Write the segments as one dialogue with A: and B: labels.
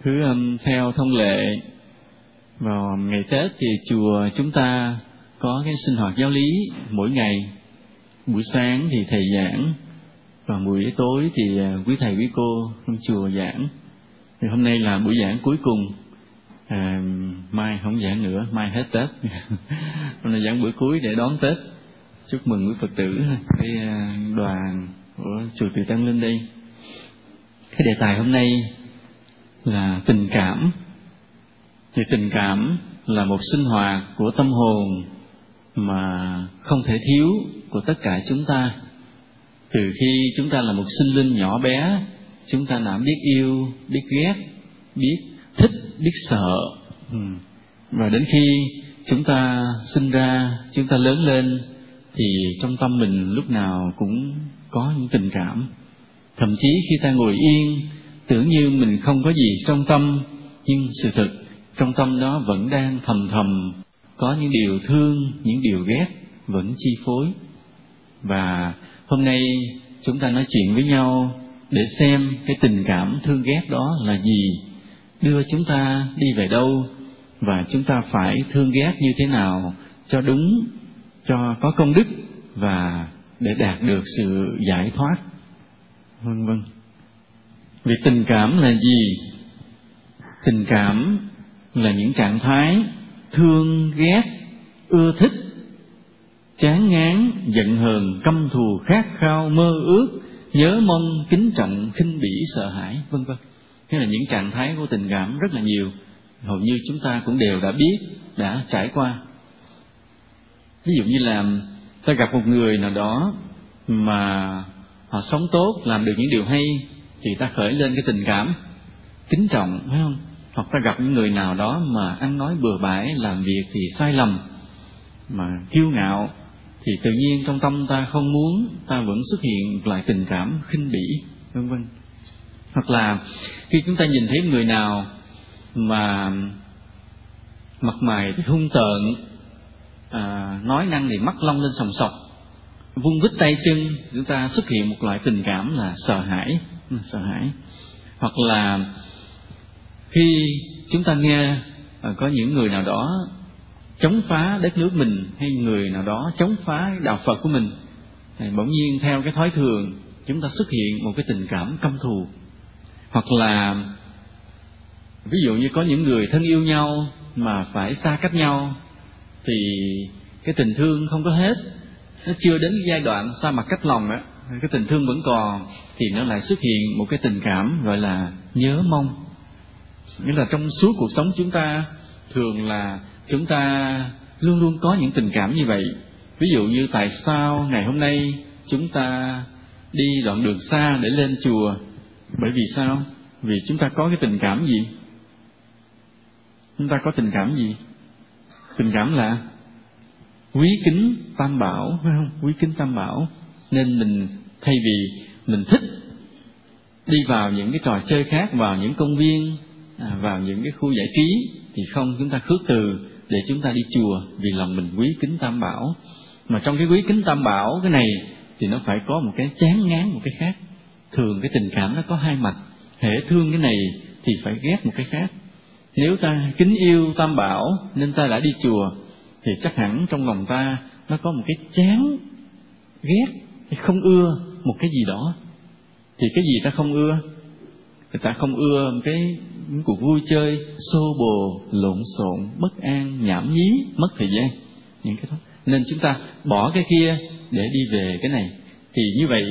A: Theo thông lệ, vào ngày Tết thì chùa chúng ta có cái sinh hoạt giáo lý mỗi ngày. Buổi sáng thì thầy giảng, và buổi tối thì quý thầy quý cô trong chùa giảng. Thì hôm nay là buổi giảng cuối cùng. Mai không giảng nữa, mai hết Tết. Hôm nay giảng buổi cuối để đón Tết. Chúc mừng quý Phật tử, cái đoàn của chùa Từ Tăng lên đây. Cái đề tài hôm nay là tình cảm. Thì tình cảm là một sinh hoạt của tâm hồn mà không thể thiếu của tất cả chúng ta. Từ khi chúng ta là một sinh linh nhỏ bé, chúng ta đã biết yêu, biết ghét, biết thích, biết sợ. Và đến khi chúng ta sinh ra, chúng ta lớn lên, thì trong tâm mình lúc nào cũng có những tình cảm. Thậm chí khi ta ngồi yên, tưởng như mình không có gì trong tâm, nhưng sự thực trong tâm đó vẫn đang thầm thầm có những điều thương, những điều ghét vẫn chi phối. Và hôm nay chúng ta nói chuyện với nhau để xem cái tình cảm thương ghét đó là gì, đưa chúng ta đi về đâu, và chúng ta phải thương ghét như thế nào cho đúng, cho có công đức, và để đạt được sự giải thoát, vân vân. Vì tình cảm là gì? Tình cảm là những trạng thái thương ghét, ưa thích, chán ngán, giận hờn, căm thù, khát khao, mơ ước, nhớ mong, kính trọng, khinh bỉ, sợ hãi, vân vân. Thế là những trạng thái của tình cảm rất là nhiều, hầu như chúng ta cũng đều đã biết, đã trải qua. Ví dụ như là ta gặp một người nào đó mà họ sống tốt, làm được những điều hay, thì ta khởi lên cái tình cảm kính trọng, phải không? Hoặc ta gặp những người nào đó mà ăn nói bừa bãi, làm việc thì sai lầm, mà kiêu ngạo, thì tự nhiên trong tâm ta không muốn, ta vẫn xuất hiện một loại tình cảm khinh bỉ, vân vân. Hoặc là khi chúng ta nhìn thấy người nào mà mặt mày thì hung tợn, nói năng thì mắt long lên sòng sọc, vung vít tay chân, chúng ta xuất hiện một loại tình cảm là sợ hãi. Hoặc là khi chúng ta nghe có những người nào đó chống phá đất nước mình, hay người nào đó chống phá đạo Phật của mình, bỗng nhiên theo cái thói thường chúng ta xuất hiện một cái tình cảm căm thù. Hoặc là ví dụ như có những người thân yêu nhau mà phải xa cách nhau, thì cái tình thương không có hết, nó chưa đến giai đoạn xa mặt cách lòng á, cái tình thương vẫn còn, thì nó lại xuất hiện một cái tình cảm gọi là nhớ mong. Nghĩa là trong suốt cuộc sống chúng ta, thường là chúng ta luôn luôn có những tình cảm như vậy. Ví dụ như tại sao ngày hôm nay chúng ta đi đoạn đường xa để lên chùa? Bởi vì sao? Vì chúng ta có cái tình cảm gì? Chúng ta có tình cảm gì? Tình cảm là quý kính Tam Bảo, phải không? Quý kính Tam Bảo. Nên mình thay vì mình thích đi vào những cái trò chơi khác, vào những công viên, vào những cái khu giải trí, thì không, chúng ta khước từ để chúng ta đi chùa vì lòng mình quý kính Tam Bảo. Mà trong cái quý kính Tam Bảo cái này thì nó phải có một cái chán ngán một cái khác. Thường cái tình cảm nó có hai mặt, hễ thương cái này thì phải ghét một cái khác. Nếu ta kính yêu Tam Bảo nên ta đã đi chùa, thì chắc hẳn trong lòng ta nó có một cái chán ghét, hay không ưa một cái gì đó. Thì cái gì ta không ưa? Người ta không ưa những cuộc vui chơi xô bồ, lộn xộn, bất an, nhảm nhí, mất thời gian, những cái đó. Nên chúng ta bỏ cái kia để đi về cái này. Thì như vậy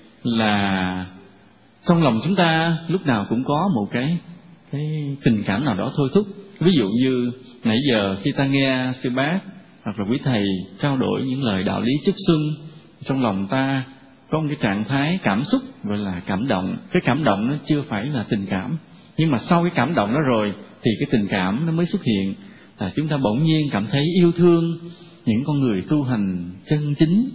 A: là trong lòng chúng ta lúc nào cũng có một cái tình cảm nào đó thôi thúc. Ví dụ như nãy giờ khi ta nghe sư bác hoặc là quý thầy trao đổi những lời đạo lý chúc xuân, trong lòng ta có một cái trạng thái cảm xúc gọi là cảm động. Cái cảm động nó chưa phải là tình cảm, nhưng mà sau cái cảm động đó rồi thì cái tình cảm nó mới xuất hiện. Chúng ta bỗng nhiên cảm thấy yêu thương những con người tu hành chân chính,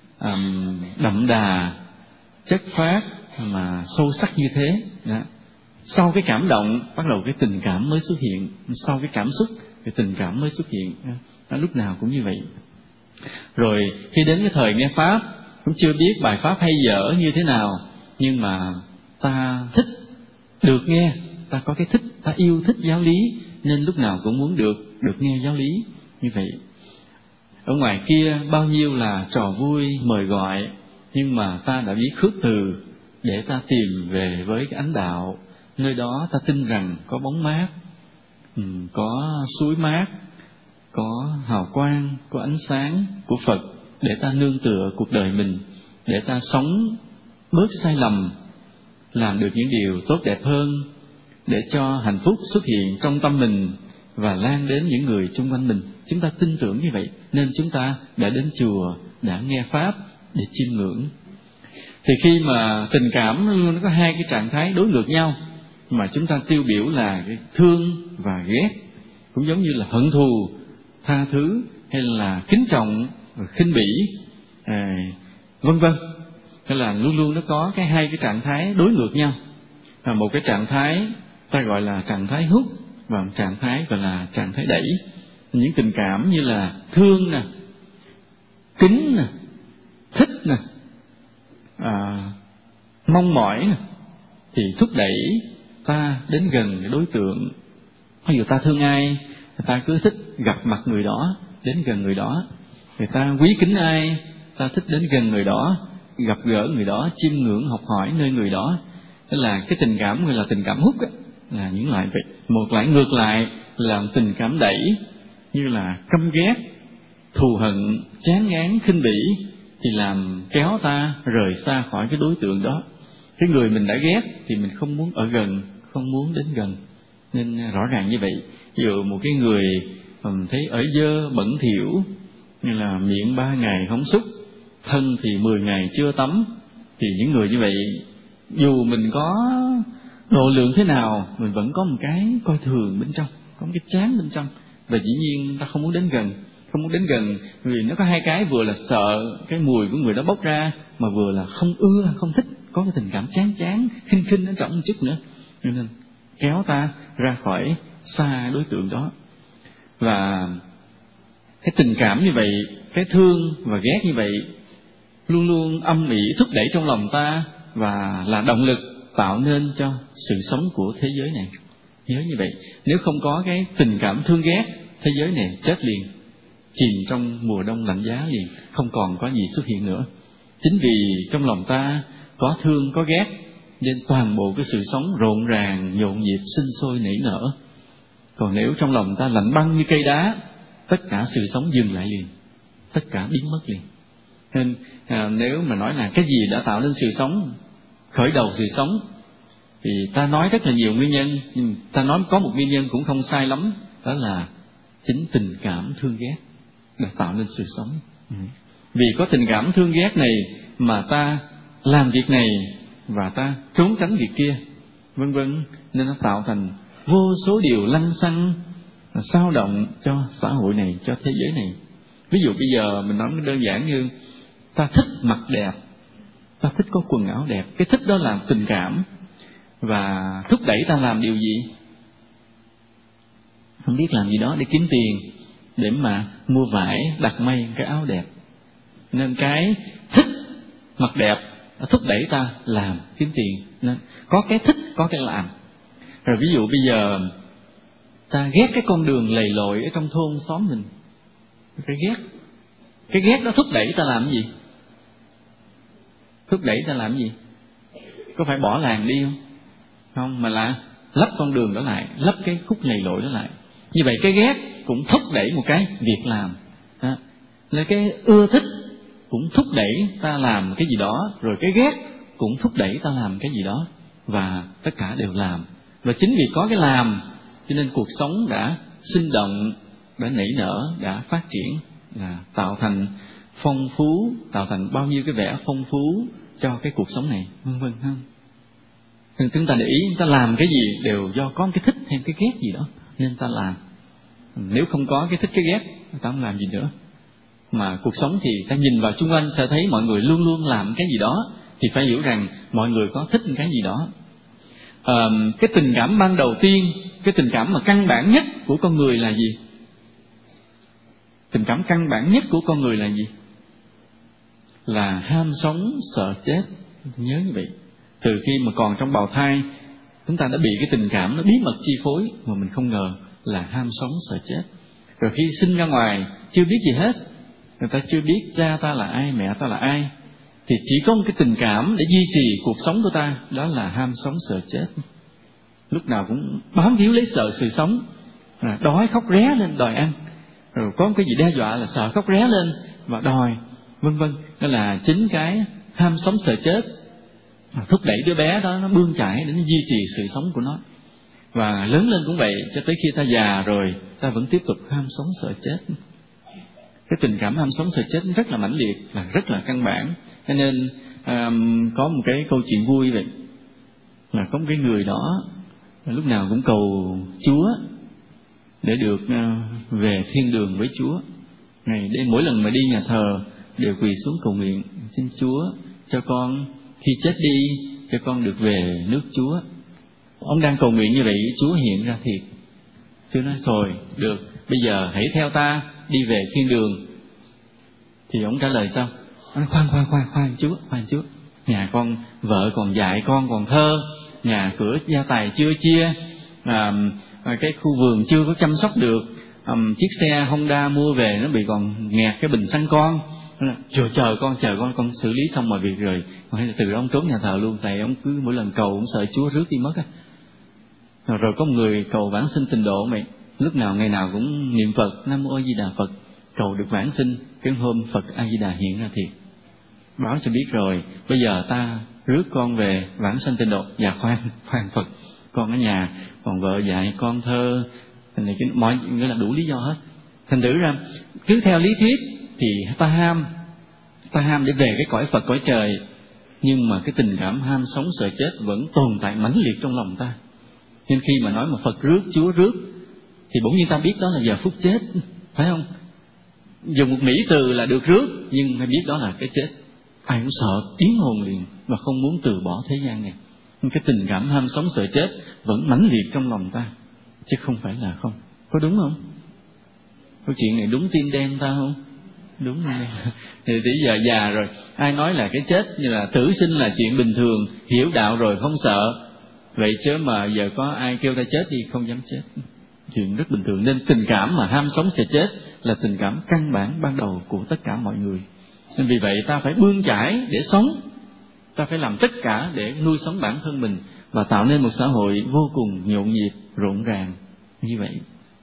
A: đậm đà, chất phác mà sâu sắc như thế đó. Sau cái cảm động bắt đầu cái tình cảm mới xuất hiện, sau cái cảm xúc cái tình cảm mới xuất hiện. Lúc nào cũng như vậy. Rồi khi đến cái thời nghe pháp, cũng chưa biết bài pháp hay dở như thế nào, nhưng mà ta thích được nghe, ta có cái thích, ta yêu thích giáo lý, nên lúc nào cũng muốn được nghe giáo lý. Như vậy, ở ngoài kia bao nhiêu là trò vui mời gọi, nhưng mà ta đã biết khước từ để ta tìm về với cái ánh đạo. Nơi đó ta tin rằng có bóng mát, có suối mát, có hào quang, có ánh sáng của Phật, để ta nương tựa cuộc đời mình, để ta sống bớt sai lầm, làm được những điều tốt đẹp hơn, để cho hạnh phúc xuất hiện trong tâm mình và lan đến những người xung quanh mình. Chúng ta tin tưởng như vậy nên chúng ta đã đến chùa, đã nghe pháp để chiêm ngưỡng. Thì khi mà tình cảm luôn nó có hai cái trạng thái đối ngược nhau, mà chúng ta tiêu biểu là cái thương và ghét, cũng giống như là hận thù, tha thứ, hay là kính trọng và khinh bỉ, vân vân. Hay là luôn luôn nó có hai cái trạng thái đối ngược nhau. Một cái trạng thái ta gọi là trạng thái hút, và một trạng thái gọi là trạng thái đẩy. Những tình cảm như là thương nè, kính nè, thích nè, mong mỏi nè, thì thúc đẩy ta đến gần cái đối tượng. Ví dụ ta thương ai, ta cứ thích gặp mặt người đó, đến gần người đó. Người ta quý kính ai, ta thích đến gần người đó, gặp gỡ người đó, chiêm ngưỡng học hỏi nơi người đó. Đó là cái tình cảm gọi là tình cảm hút á, là những loại vậy. Một loại ngược lại là tình cảm đẩy, như là căm ghét, thù hận, chán ngán, khinh bỉ, thì làm kéo ta rời xa khỏi cái đối tượng đó. Cái người mình đã ghét thì mình không muốn ở gần, không muốn đến gần. Nên rõ ràng như vậy. Ví dụ một cái người thấy ở dơ bẩn thỉu, như là miệng 3 ngày không xúc, thân thì 10 ngày chưa tắm, thì những người như vậy dù mình có độ lượng thế nào, mình vẫn có một cái coi thường bên trong, có một cái chán bên trong, và dĩ nhiên ta không muốn đến gần. Không muốn đến gần vì nó có hai cái, vừa là sợ cái mùi của người đó bốc ra, mà vừa là không ưa, không thích, có cái tình cảm chán chán, khinh khinh ở trong một chút nữa, nên kéo ta ra khỏi xa đối tượng đó. Và cái tình cảm như vậy, cái thương và ghét như vậy, luôn luôn âm ỉ thúc đẩy trong lòng ta, và là động lực tạo nên cho sự sống của thế giới này. Nhớ như vậy, nếu không có cái tình cảm thương ghét, thế giới này chết liền, chìm trong mùa đông lạnh giá liền, không còn có gì xuất hiện nữa. Chính vì trong lòng ta có thương, có ghét, nên toàn bộ cái sự sống rộn ràng, nhộn nhịp, sinh sôi nảy nở. Còn nếu trong lòng ta lạnh băng như cây đá, tất cả sự sống dừng lại liền, tất cả biến mất liền. Nên nếu mà nói là cái gì đã tạo nên sự sống, khởi đầu sự sống, thì ta nói rất là nhiều nguyên nhân, nhưng ta nói có một nguyên nhân cũng không sai lắm, đó là chính tình cảm thương ghét đã tạo nên sự sống. Vì có tình cảm thương ghét này mà ta làm việc này và ta trốn tránh việc kia, vân vân, nên nó tạo thành vô số điều lăng xăng, xao động cho xã hội này, cho thế giới này. Ví dụ bây giờ mình nói đơn giản như ta thích mặc đẹp, ta thích có quần áo đẹp, cái thích đó là tình cảm, và thúc đẩy ta làm điều gì? Không biết làm gì đó để kiếm tiền, để mà mua vải, đặt may cái áo đẹp. Nên cái thích mặc đẹp nó thúc đẩy ta làm, kiếm tiền. Nên có cái thích, có cái làm. Rồi ví dụ bây giờ ta ghét cái con đường lầy lội ở trong thôn xóm mình, cái ghét đó thúc đẩy ta làm cái gì? Thúc đẩy ta làm cái gì? Có phải bỏ làng đi không? Không, mà là lấp con đường đó lại, lấp cái khúc lầy lội đó lại. Như vậy cái ghét cũng thúc đẩy một cái việc làm. Là cái ưa thích cũng thúc đẩy ta làm cái gì đó, rồi cái ghét cũng thúc đẩy ta làm cái gì đó, và tất cả đều làm. Và chính vì có cái làm cho nên cuộc sống đã sinh động, đã nảy nở, đã phát triển, là tạo thành phong phú, tạo thành bao nhiêu cái vẻ phong phú cho cái cuộc sống này, vân vân ha. Nên chúng ta để ý, ta làm cái gì đều do có cái thích hay cái ghét gì đó nên ta làm. Nếu không có cái thích cái ghét, ta không làm gì nữa. Mà cuộc sống thì ta nhìn vào xung quanh sẽ thấy mọi người luôn luôn làm cái gì đó, thì phải hiểu rằng mọi người có thích cái gì đó. Cái tình cảm ban đầu tiên, cái tình cảm mà căn bản nhất của con người là gì? Tình cảm căn bản nhất của con người là gì? Là ham sống sợ chết. Nhớ như vậy. Từ khi mà còn trong bào thai, Chúng ta đã bị cái tình cảm nó bí mật chi phối mà mình không ngờ là ham sống sợ chết. Rồi khi sinh ra ngoài chưa biết gì hết, người ta chưa biết cha ta là ai, mẹ ta là ai, thì chỉ có một cái tình cảm để duy trì cuộc sống của ta, đó là ham sống sợ chết. Lúc nào cũng bám víu lấy sợ sự sống, đói khóc ré lên đòi ăn, rồi có cái gì đe dọa là sợ khóc ré lên và đòi, vân vân. Đó là chính cái ham sống sợ chết thúc đẩy đứa bé đó nó bươn chải để nó duy trì sự sống của nó. Và lớn lên cũng vậy, cho tới khi ta già rồi ta vẫn tiếp tục ham sống sợ chết. Cái tình cảm ham sống sợ chết rất là mãnh liệt, là rất là căn bản. Cho nên có một cái câu chuyện vui vậy, là có một cái người đó lúc nào cũng cầu Chúa để được về thiên đường với Chúa. Ngày đêm mỗi lần mà đi nhà thờ đều quỳ xuống cầu nguyện: xin Chúa cho con khi chết đi, cho con được về nước Chúa. Ông đang cầu nguyện như vậy, Chúa hiện ra thiệt. Chúa nói: rồi, được, bây giờ hãy theo ta đi về thiên đường. Thì ông trả lời sao? Ông nói: khoan Chúa, nhà con, vợ còn dại, con còn thơ, nhà cửa gia tài chưa chia, cái khu vườn chưa có chăm sóc được, chiếc xe Honda mua về nó bị còn nghẹt cái bình xăng con. Chờ con xử lý xong mọi việc rồi từ đó ông trốn nhà thờ luôn, tại ông cứ mỗi lần cầu ông sợ Chúa rước đi mất á. Rồi có một người cầu vãng sinh tịnh độ mày, lúc nào ngày nào cũng niệm Phật Nam Mô A Di Đà Phật, cầu được vãng sinh. Cái hôm Phật A Di Đà hiện ra thiệt, báo cho biết rồi, bây giờ ta rước con về vãng sanh tịnh độ. Dạ khoan Phật, con ở nhà còn vợ dạy, con thơ này, mọi nghĩa là đủ lý do hết. Thành thử ra cứ theo lý thuyết thì ta ham để về cái cõi Phật, cõi trời, nhưng mà cái tình cảm ham sống sợ chết vẫn tồn tại mãnh liệt trong lòng ta. Nên khi mà nói mà Phật rước, Chúa rước, thì bỗng nhiên ta biết đó là giờ phút chết, phải không? Dùng một mỹ từ là được rước, nhưng phải biết đó là cái chết. Ai cũng sợ biến hồn liền và không muốn từ bỏ thế gian này. Nhưng cái tình cảm ham sống sợ chết vẫn mãnh liệt trong lòng ta, chứ không phải là không. Có đúng không? Câu chuyện này đúng tim đen ta không? Đúng rồi. Thì tới giờ già rồi, ai nói là cái chết như là tử sinh là chuyện bình thường, hiểu đạo rồi không sợ. Vậy chứ mà giờ có ai kêu ta chết thì không dám chết, chuyện rất bình thường. Nên tình cảm mà ham sống sợ chết là tình cảm căn bản ban đầu của tất cả mọi người. Nên vì vậy ta phải bươn chải để sống, ta phải làm tất cả để nuôi sống bản thân mình và tạo nên một xã hội vô cùng nhộn nhịp, rộn ràng như vậy.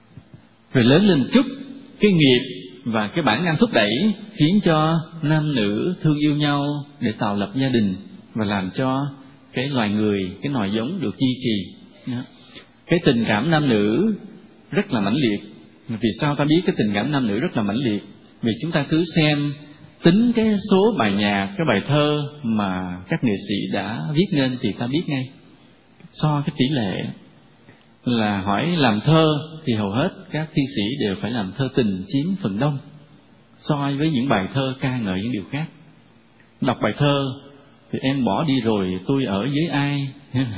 A: Rồi lớn lên một chút, cái nghiệp và cái bản năng thúc đẩy khiến cho nam nữ thương yêu nhau để tạo lập gia đình và làm cho cái loài người, cái nòi giống được duy trì. Cái tình cảm nam nữ rất là mãnh liệt. Vì sao ta biết cái tình cảm nam nữ rất là mãnh liệt? Vì chúng ta cứ xem tính cái số bài nhạc, cái bài thơ mà các nghệ sĩ đã viết nên thì ta biết ngay. So cái tỷ lệ là hỏi làm thơ thì hầu hết các thi sĩ đều phải làm thơ tình chiếm phần đông, so với những bài thơ ca ngợi những điều khác. Đọc bài thơ thì em bỏ đi rồi tôi ở với ai,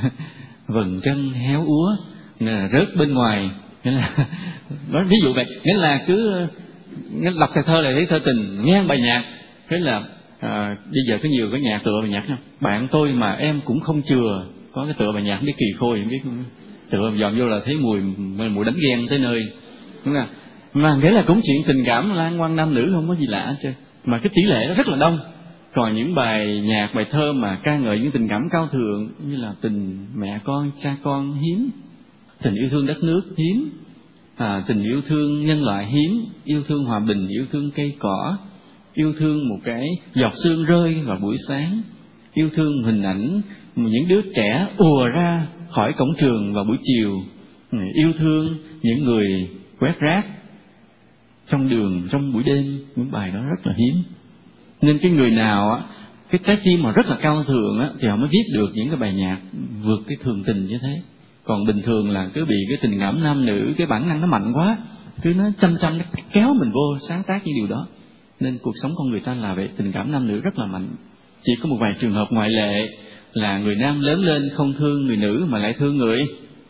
A: vầng trăng héo úa, rớt bên ngoài, nghĩa là nói ví dụ vậy, nghĩa là cứ đọc bài thơ là thấy thơ tình, nghe bài nhạc thế là bây giờ có nhiều cái nhạc tựa bài nhạc không? Bạn tôi mà em cũng không chừa, có cái tựa bài nhạc biết Kỳ Khôi, không biết tựa dòm vô là thấy mùi đánh ghen tới nơi, đúng không? Mà nghĩa là cũng chuyện tình cảm lan quăng nam nữ không có gì lạ hết trơn, mà cái tỷ lệ nó rất là đông. Còn những bài nhạc, bài thơ mà ca ngợi những tình cảm cao thượng như là tình mẹ con, cha con hiếm, tình yêu thương đất nước hiếm, tình yêu thương nhân loại hiếm, yêu thương hòa bình, yêu thương cây cỏ, yêu thương một cái giọt sương rơi vào buổi sáng, yêu thương hình ảnh những đứa trẻ ùa ra khỏi cổng trường vào buổi chiều, yêu thương những người quét rác trong đường trong buổi đêm. Những bài đó rất là hiếm. Nên cái người nào á, cái trái tim mà rất là cao thượng á, thì họ mới viết được những cái bài nhạc vượt cái thường tình như thế. Còn bình thường là cứ bị cái tình cảm nam nữ, cái bản năng nó mạnh quá, cứ nó chăm nó kéo mình vô sáng tác những điều đó. Nên cuộc sống con người ta là vậy, tình cảm nam nữ rất là mạnh. Chỉ có một vài trường hợp ngoại lệ là người nam lớn lên không thương người nữ mà lại thương người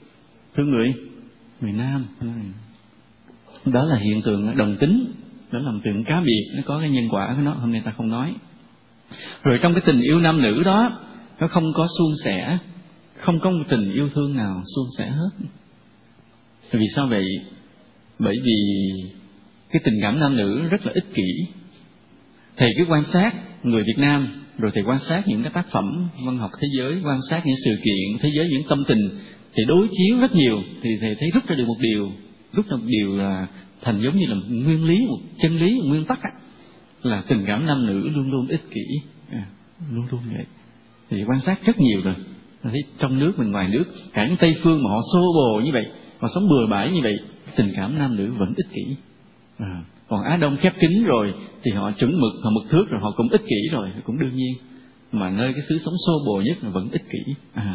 A: nam. Đó là hiện tượng đồng tính, đó là một tượng cá biệt, nó có cái nhân quả của nó, hôm nay ta không nói. Rồi trong cái tình yêu nam nữ đó, nó không có suôn sẻ, không có một tình yêu thương nào suôn sẻ hết. Vì sao vậy? Bởi vì cái tình cảm nam nữ rất là ích kỷ. Thầy cứ quan sát người Việt Nam, rồi thầy quan sát những cái tác phẩm văn học thế giới, quan sát những sự kiện thế giới, những tâm tình, thì đối chiếu rất nhiều, thì thầy thấy rút ra được một điều là thành giống như là một nguyên lý, một chân lý, một nguyên tắc là tình cảm nam nữ luôn luôn ích kỷ, luôn luôn vậy. Thì quan sát rất nhiều rồi, thấy trong nước mình ngoài nước, cả những Tây phương mà họ xô bồ như vậy, họ sống bừa bãi như vậy, tình cảm nam nữ vẫn ích kỷ. Còn Á Đông khép kín rồi thì họ chuẩn mực, họ mực thước rồi, họ cũng ích kỷ rồi, cũng đương nhiên. Mà nơi cái xứ sống xô bồ nhất là vẫn ích kỷ.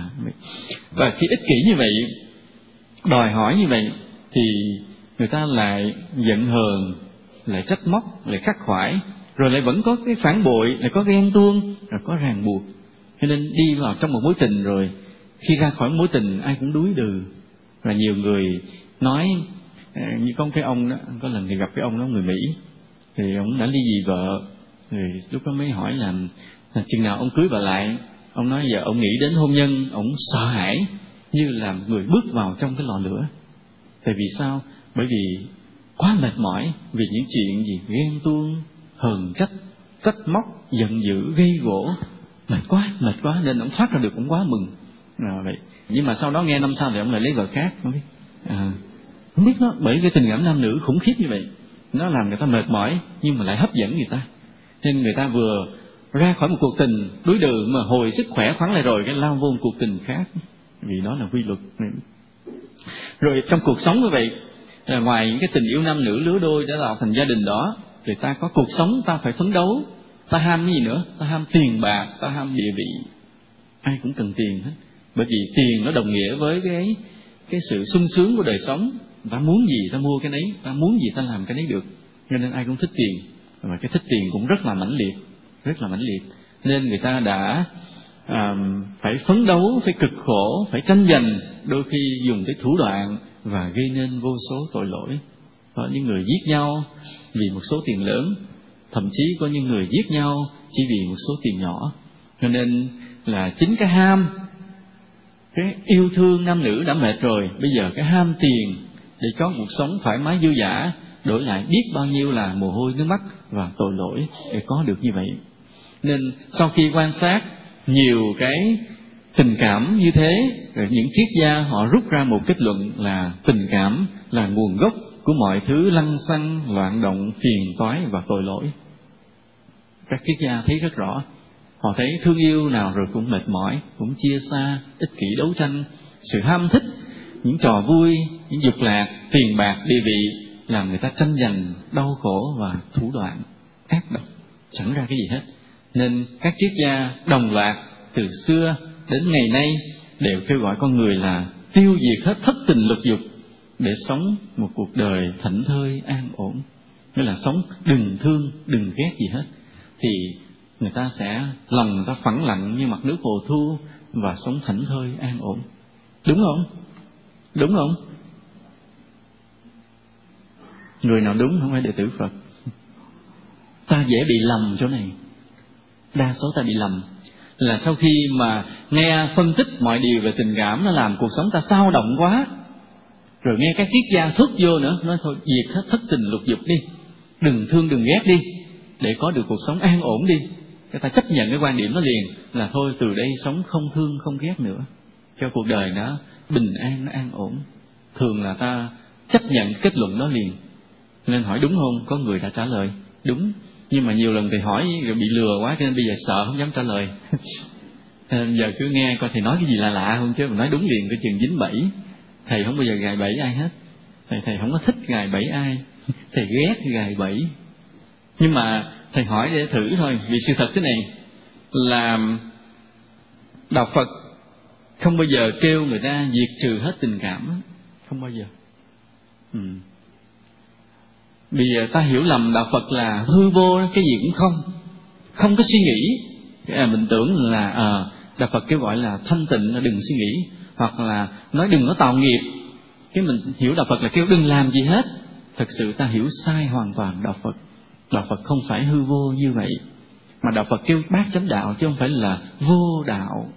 A: Và khi ích kỷ như vậy, đòi hỏi như vậy, thì người ta lại giận hờn, lại trách móc, lại khắc khoải, rồi lại vẫn có cái phản bội, lại có ghen tuông, rồi có ràng buộc. Cho nên đi vào trong một mối tình rồi, khi ra khỏi mối tình ai cũng đuối đừ. Và nhiều người nói, như có cái ông đó, có lần thì gặp cái ông đó, người Mỹ, thì ông đã ly dị vợ, thì lúc đó mới hỏi là chừng nào ông cưới vợ lại. Ông nói giờ ông nghĩ đến hôn nhân, ông sợ hãi như là người bước vào trong cái lò lửa. Tại vì sao? Bởi vì quá mệt mỏi vì những chuyện gì ghen tuông, hờn trách, trách móc, giận dữ, gây gổ, mệt quá nên ông thoát ra được, cũng quá mừng. Vậy. Nhưng mà sau đó nghe năm sau thì ông lại lấy vợ khác, không biết. Không biết nó, bởi cái tình cảm nam nữ khủng khiếp như vậy, nó làm người ta mệt mỏi nhưng mà lại hấp dẫn người ta. Nên người ta vừa ra khỏi một cuộc tình đối đừ mà hồi sức khỏe khoắn lại rồi, cái lao vô một cuộc tình khác, vì đó là quy luật. Rồi trong cuộc sống như vậy, ngoài những cái tình yêu nam nữ lứa đôi đã tạo thành gia đình đó, thì ta có cuộc sống, ta phải phấn đấu. Ta ham cái gì nữa? Ta ham tiền bạc, ta ham địa vị. Ai cũng cần tiền hết, bởi vì tiền nó đồng nghĩa với cái sự sung sướng của đời sống. Ta muốn gì ta mua cái nấy, ta muốn gì ta làm cái nấy được. Cho nên ai cũng thích tiền, và cái thích tiền cũng rất là mãnh liệt. Nên người ta đã phải phấn đấu, phải cực khổ, phải tranh giành, đôi khi dùng tới thủ đoạn và gây nên vô số tội lỗi. Có những người giết nhau vì một số tiền lớn, thậm chí có những người giết nhau chỉ vì một số tiền nhỏ. Cho nên là chính cái ham, cái yêu thương nam nữ đã mệt rồi, bây giờ cái ham tiền để có cuộc sống thoải mái dư dả, đổi lại biết bao nhiêu là mồ hôi nước mắt và tội lỗi để có được như vậy. Nên sau khi quan sát nhiều cái tình cảm như thế, rồi những triết gia họ rút ra một kết luận là tình cảm là nguồn gốc của mọi thứ lăng xăng, loạn động, phiền toái và tội lỗi. Các triết gia thấy rất rõ. Họ thấy thương yêu nào rồi cũng mệt mỏi, cũng chia xa, ích kỷ đấu tranh, sự ham thích, những trò vui, những dục lạc, tiền bạc, địa vị, làm người ta tranh giành, đau khổ và thủ đoạn, ác độc, chẳng ra cái gì hết. Nên các triết gia đồng loạt từ xưa đến ngày nay đều kêu gọi con người là tiêu diệt hết thất tình lục dục để sống một cuộc đời thảnh thơi an ổn. Nghĩa là sống đừng thương, đừng ghét gì hết, thì người ta sẽ, lòng người ta phẳng lặng như mặt nước hồ thu và sống thảnh thơi an ổn. Đúng không? Đúng không? Người nào đúng không phải đệ tử Phật. Ta dễ bị lầm chỗ này. Đa số ta bị lầm là sau khi mà nghe phân tích mọi điều về tình cảm, nó làm cuộc sống ta xao động quá, rồi nghe các triết gia thúc vô nữa, nói thôi diệt hết thất tình lục dục đi, đừng thương đừng ghét đi, để có được cuộc sống an ổn đi. Cái ta chấp nhận cái quan điểm đó liền, là thôi từ đây sống không thương không ghét nữa, cho cuộc đời nó bình an, nó an ổn. Thường là ta chấp nhận kết luận đó liền. Nên hỏi đúng không? Có người đã trả lời đúng, nhưng mà nhiều lần thầy hỏi rồi bị lừa quá, cho nên bây giờ sợ không dám trả lời. Nên giờ cứ nghe coi thầy nói cái gì là lạ không, chứ mà nói đúng liền cái chừng dính bẫy. Thầy không bao giờ gài bẫy ai hết. Thầy không có thích gài bẫy ai. Thầy ghét gài bẫy. Nhưng mà thầy hỏi để thử thôi, vì sự thật thế này là đạo Phật không bao giờ kêu người ta diệt trừ hết tình cảm, không bao giờ. Bây giờ ta hiểu lầm đạo Phật là hư vô, cái gì cũng không có suy nghĩ. Mình tưởng là đạo Phật kêu gọi là thanh tịnh, là đừng suy nghĩ, hoặc là nói đừng có tạo nghiệp. Cái mình hiểu đạo Phật là kêu đừng làm gì hết. Thật sự ta hiểu sai hoàn toàn đạo Phật. Đạo Phật không phải hư vô như vậy, mà đạo Phật kêu bát chánh đạo chứ không phải là vô đạo.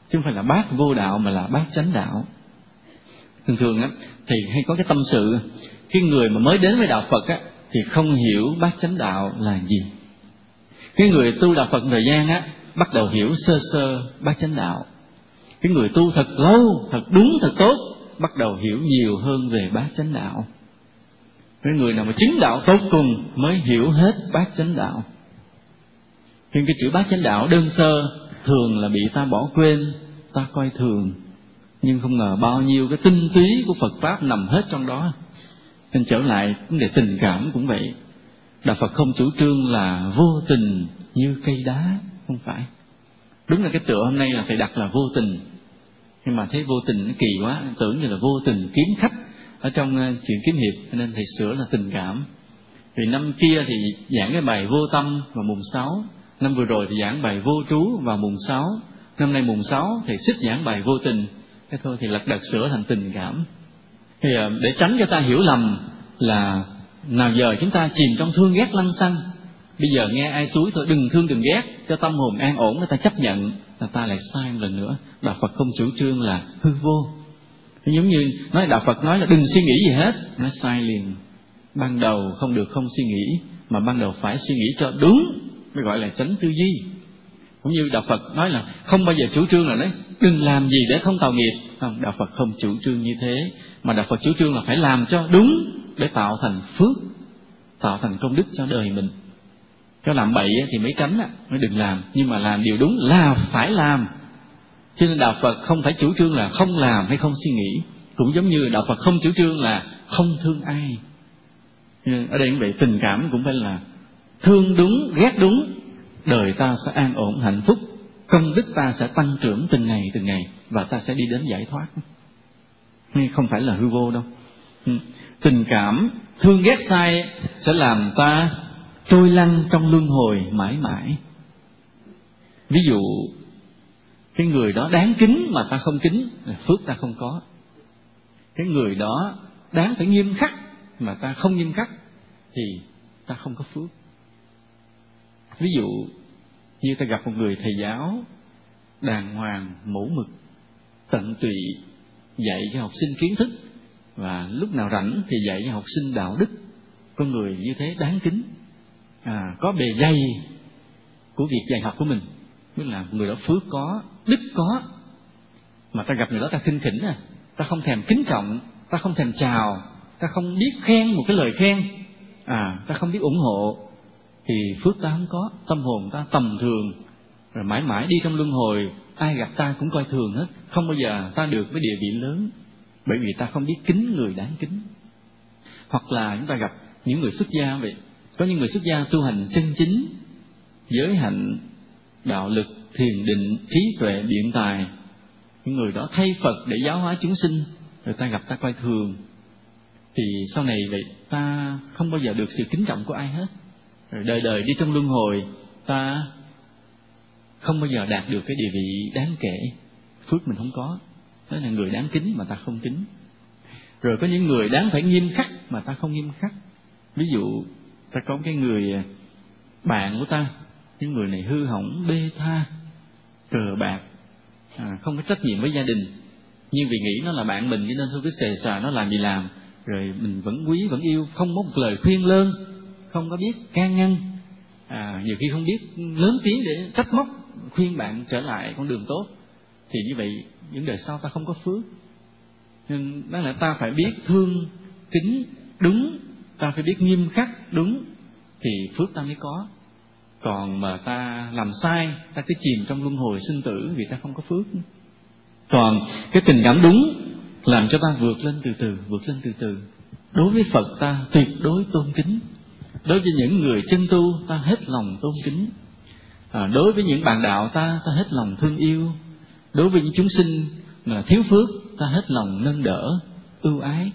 A: chứ không phải là bát vô đạo mà là bát chánh đạo. Thường thường á thì hay có cái tâm sự, cái người mà mới đến với đạo Phật á thì không hiểu bát chánh đạo là gì. Cái người tu đạo Phật thời gian á bắt đầu hiểu sơ sơ bát chánh đạo. Cái người tu thật lâu, thật đúng, thật tốt bắt đầu hiểu nhiều hơn về bát chánh đạo. Cái người nào mà chứng đạo tốt cùng mới hiểu hết bát chánh đạo. Nhưng cái chữ bát chánh đạo đơn sơ thường là bị ta bỏ quên, ta coi thường. Nhưng không ngờ bao nhiêu cái tinh túy của Phật Pháp nằm hết trong đó. Nên trở lại vấn đề tình cảm cũng vậy. Đạo Phật không chủ trương là vô tình như cây đá, không phải. Đúng là cái tựa hôm nay là phải đặt là vô tình. Nhưng mà thấy vô tình nó kỳ quá, tưởng như là vô tình kiếm khách ở trong chuyện kiếm hiệp, nên thầy sửa là tình cảm. Thì năm kia thì giảng cái bài vô tâm vào mùng 6, năm vừa rồi thì giảng bài vô trú vào mùng 6, năm nay mùng 6 thì xích giảng bài vô tình. Thế thôi thì lật đật sửa thành tình cảm. Thì để tránh cho ta hiểu lầm là nào giờ chúng ta chìm trong thương ghét lăng xăng, bây giờ nghe ai xúi thôi đừng thương đừng ghét, cho tâm hồn an ổn người ta chấp nhận, là ta lại sai một lần nữa. Đạo Phật không chủ trương là hư vô. Giống như nói đạo Phật nói là đừng suy nghĩ gì hết, nó sai liền. Ban đầu không được không suy nghĩ, mà ban đầu phải suy nghĩ cho đúng mới gọi là chánh tư duy. Cũng như đạo Phật nói là không bao giờ chủ trương là nói đừng làm gì để không tạo nghiệp. Không, đạo Phật không chủ trương như thế, mà đạo Phật chủ trương là phải làm cho đúng để tạo thành phước, tạo thành công đức cho đời mình. Cho làm bậy thì mới tránh, mới đừng làm, nhưng mà làm điều đúng là phải làm. Cho nên đạo Phật không phải chủ trương là không làm hay không suy nghĩ. Cũng giống như đạo Phật không chủ trương là không thương ai. Ở đây cũng vậy, tình cảm cũng phải là thương đúng, ghét đúng, đời ta sẽ an ổn hạnh phúc, công đức ta sẽ tăng trưởng từng ngày, và ta sẽ đi đến giải thoát. Không phải là hư vô đâu. Tình cảm thương ghét sai sẽ làm ta trôi lăn trong luân hồi mãi mãi. Ví dụ cái người đó đáng kính mà ta không kính, phước ta không có. Cái người đó đáng phải nghiêm khắc mà ta không nghiêm khắc thì ta không có phước. Ví dụ như ta gặp một người thầy giáo đàng hoàng, mẫu mực, tận tụy, dạy cho học sinh kiến thức, và lúc nào rảnh thì dạy cho học sinh đạo đức. Con người như thế đáng kính, có bề dày của việc dạy học của mình, tức là người đó phước có, đức có. Mà ta gặp người đó ta khinh khỉnh, ta không thèm kính trọng, ta không thèm chào, ta không biết khen một cái lời khen, ta không biết ủng hộ, thì phước ta không có, tâm hồn ta tầm thường, rồi mãi mãi đi trong luân hồi, ai gặp ta cũng coi thường hết, không bao giờ ta được với địa vị lớn, bởi vì ta không biết kính người đáng kính. Hoặc là chúng ta gặp những người xuất gia vậy, có những người xuất gia tu hành chân chính, giới hạnh, đạo lực, thiền định, trí tuệ, biện tài, những người đó thay Phật để giáo hóa chúng sinh, rồi ta gặp ta coi thường, thì sau này vậy ta không bao giờ được sự kính trọng của ai hết, rồi đời đời đi trong luân hồi ta không bao giờ đạt được cái địa vị đáng kể, phước mình không có. Đó là người đáng kính mà ta không kính. Rồi có những người đáng phải nghiêm khắc mà ta không nghiêm khắc. Ví dụ ta có cái người bạn của ta, những người này hư hỏng, bê tha, cờ bạc, không có trách nhiệm với gia đình, nhưng vì nghĩ nó là bạn mình cho nên thôi cứ xề xòa nó làm gì làm, rồi mình vẫn quý vẫn yêu, không có một lời khuyên lơn, không có biết can ngăn, nhiều khi không biết lớn tiếng để trách móc khuyên bạn trở lại con đường tốt, thì như vậy những đời sau ta không có phước. Nên đó là ta phải biết thương kính đúng, ta phải biết nghiêm khắc đúng, thì phước ta mới có. Còn mà ta làm sai, ta cứ chìm trong luân hồi sinh tử vì ta không có phước. Còn cái tình cảm đúng làm cho ta vượt lên từ từ. Đối với Phật ta tuyệt đối tôn kính, đối với những người chân tu ta hết lòng tôn kính, đối với những bạn đạo ta hết lòng thương yêu, đối với những chúng sinh là thiếu phước ta hết lòng nâng đỡ, ưu ái,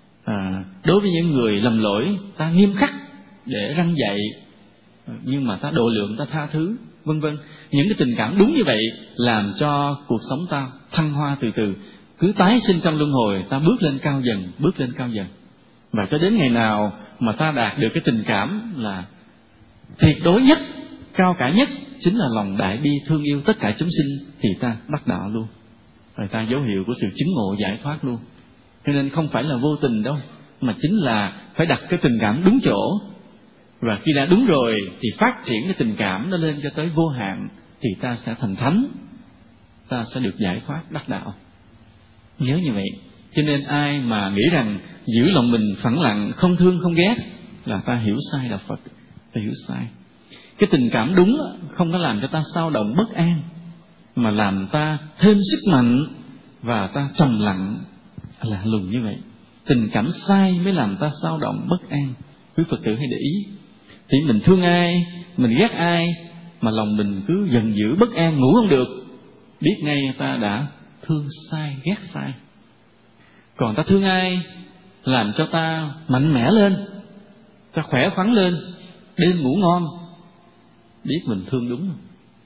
A: đối với những người lầm lỗi ta nghiêm khắc để răn dạy, nhưng mà ta độ lượng, ta tha thứ, vân vân. Những cái tình cảm đúng như vậy làm cho cuộc sống ta thăng hoa từ từ, cứ tái sinh trong luân hồi, ta bước lên cao dần, và cho đến ngày nào mà ta đạt được cái tình cảm là tuyệt đối nhất, cao cả nhất, chính là lòng đại bi thương yêu tất cả chúng sinh, thì ta đắc đạo luôn, rồi ta dấu hiệu của sự chứng ngộ giải thoát luôn. Cho nên không phải là vô tình đâu, mà chính là phải đặt cái tình cảm đúng chỗ. Và khi đã đúng rồi thì phát triển cái tình cảm nó lên cho tới vô hạn, thì ta sẽ thành thánh, ta sẽ được giải thoát đắc đạo. Nhớ như vậy. Cho nên ai mà nghĩ rằng giữ lòng mình phẳng lặng, không thương không ghét là ta hiểu sai đạo Phật, ta hiểu sai. Cái tình cảm đúng không có làm cho ta xao động bất an, mà làm ta thêm sức mạnh và ta trầm lặng, lạ lùng như vậy. Tình cảm sai mới làm ta xao động bất an. Quý Phật tử hãy để ý. Thì mình thương ai, mình ghét ai mà lòng mình cứ giận dữ bất an, ngủ không được, biết ngay ta đã thương sai, ghét sai. Còn ta thương ai làm cho ta mạnh mẽ lên, ta khỏe khoắn lên, đêm ngủ ngon, biết mình thương đúng không?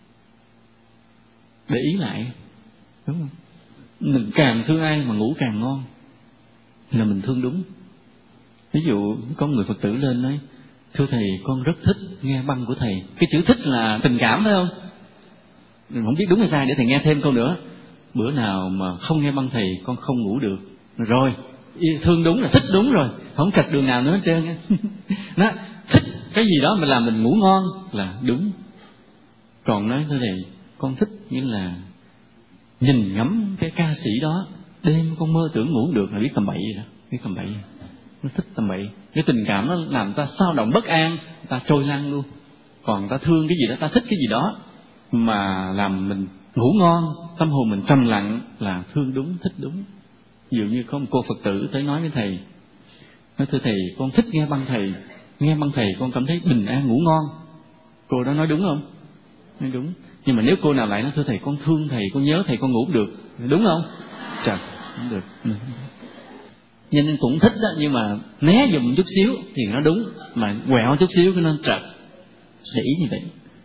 A: Để ý lại, đúng không? Mình càng thương ai mà ngủ càng ngon là mình thương đúng. Ví dụ có người Phật tử lên nói: thưa thầy, con rất thích nghe băng của thầy. Cái chữ thích là tình cảm phải không? Mình không biết đúng hay sai, để thầy nghe thêm câu nữa. Bữa nào mà không nghe băng thầy con không ngủ được. Rồi, thương đúng là thích đúng rồi, không trật đường nào nữa hết trơn. Nó thích cái gì đó mà làm mình ngủ ngon là đúng. Còn nói thưa thầy, con thích như là nhìn ngắm cái ca sĩ đó, đêm con mơ tưởng ngủ được là biết tầm bậy rồi đó, biết tầm bậy. Nó thích tầm bậy. Cái tình cảm nó làm ta xao động bất an, ta trôi lăn luôn. Còn ta thương cái gì đó, ta thích cái gì đó mà làm mình ngủ ngon, tâm hồn mình trầm lặng là thương đúng, thích đúng. Ví dụ như có một cô Phật tử tới nói với thầy, nói: thưa thầy, con thích nghe băng thầy, nghe băng thầy con cảm thấy bình an ngủ ngon. Cô đó nói đúng không? Nói đúng. Nhưng mà nếu cô nào lại nói: thưa thầy, con thương thầy, con nhớ thầy, con ngủ được, đúng không? Trời, không được. Nên cũng thích đó, nhưng mà né dùm chút xíu thì nó đúng, mà quẹo chút xíu cái nó trật. Để ý như vậy.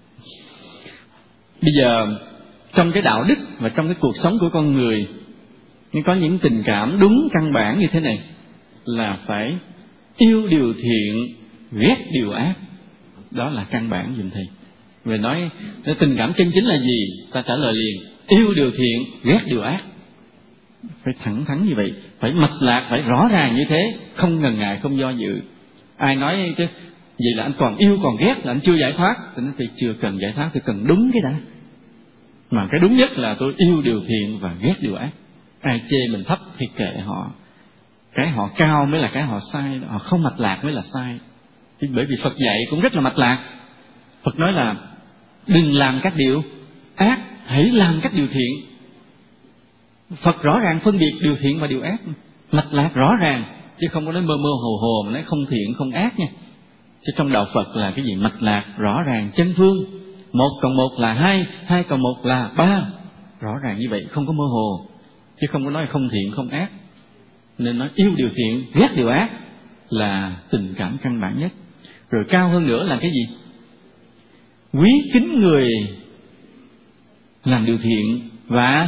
A: Bây giờ trong cái đạo đức và trong cái cuộc sống của con người, nhưng có những tình cảm đúng căn bản như thế này, là phải yêu điều thiện, ghét điều ác. Đó là căn bản dùm thầy. Về nói tình cảm chân chính là gì, ta trả lời liền: yêu điều thiện, ghét điều ác. Phải thẳng thắn như vậy, phải mạch lạc, phải rõ ràng như thế, không ngần ngại, không do dự. Ai nói chứ vậy là anh còn yêu còn ghét là anh chưa giải thoát, thì nói: tôi chưa cần giải thoát, tôi cần đúng cái đã. Mà cái đúng nhất là tôi yêu điều thiện và ghét điều ác. Ai chê mình thấp thì kệ họ, cái họ cao mới là cái họ sai, họ không mạch lạc mới là sai. Bởi vì Phật dạy cũng rất là mạch lạc. Phật nói là đừng làm các điều ác, hãy làm các điều thiện. Phật rõ ràng phân biệt điều thiện và điều ác, mạch lạc rõ ràng, chứ không có nói mơ mơ hồ hồ mà nói không thiện không ác nha. Chứ trong đạo Phật là cái gì? Mạch lạc rõ ràng, chân phương. 1 cộng 1 là 2, 2 cộng 1 là 3. Rõ ràng như vậy, không có mơ hồ, chứ không có nói không thiện không ác. Nên nói yêu điều thiện, ghét điều ác là tình cảm căn bản nhất. Rồi cao hơn nữa là cái gì? Quý kính người làm điều thiện và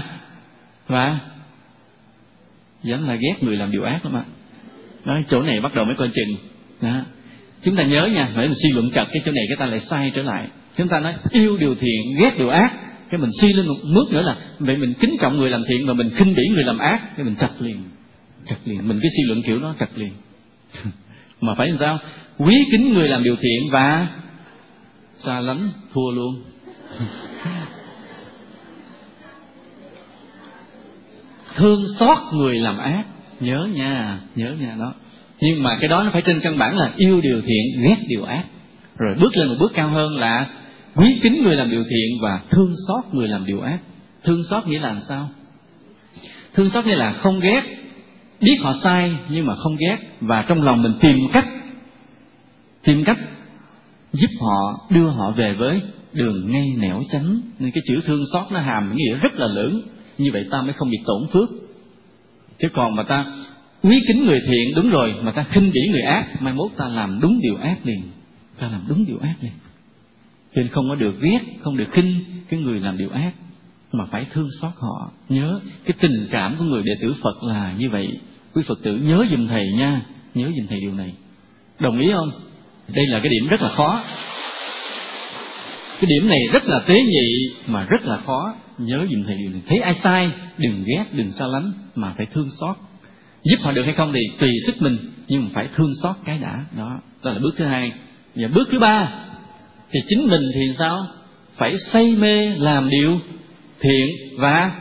A: vẫn là ghét người làm điều ác lắm ạ. Đó, chỗ này bắt đầu mới coi chừng. Đó. Chúng ta nhớ nha, phải mình suy luận trật cái chỗ này cái ta lại sai trở lại. Chúng ta nói yêu điều thiện, ghét điều ác, cái mình suy lên một bước nữa là vậy mình kính trọng người làm thiện và mình khinh bỉ người làm ác, cái mình trật liền. Mình cứ suy luận kiểu đó trật liền. Mà phải làm sao? Quý kính người làm điều thiện và xa lánh, thua luôn. Thương xót người làm ác, nhớ nha đó. Nhưng mà cái đó nó phải trên căn bản là yêu điều thiện, ghét điều ác. Rồi bước lên một bước cao hơn là quý kính người làm điều thiện và thương xót người làm điều ác. Thương xót nghĩa là làm sao? Thương xót nghĩa là không ghét, biết họ sai nhưng mà không ghét, và trong lòng mình tìm cách giúp họ, đưa họ về với đường ngay nẻo chánh. Nên cái chữ thương xót nó hàm nghĩa rất là lớn. Như vậy ta mới không bị tổn phước. Chứ còn mà ta quý kính người thiện, đúng rồi, mà ta khinh bỉ người ác, mai mốt ta làm đúng điều ác liền. Nên không có được ghét, không được khinh cái người làm điều ác, mà phải thương xót họ. Nhớ cái tình cảm của người đệ tử Phật là như vậy. Quý Phật tử nhớ giùm thầy nha, nhớ giùm thầy điều này. Đồng ý không? Đây là cái điểm rất là khó. Cái điểm này rất là tế nhị mà rất là khó. Nhớ dùm thầy điều này. Thấy ai sai đừng ghét, đừng xa lánh, mà phải thương xót. Giúp họ được hay không thì tùy sức mình, nhưng mà phải thương xót cái đã. Đó là bước thứ hai. Và bước thứ ba thì chính mình thì sao? Phải say mê làm điều thiện và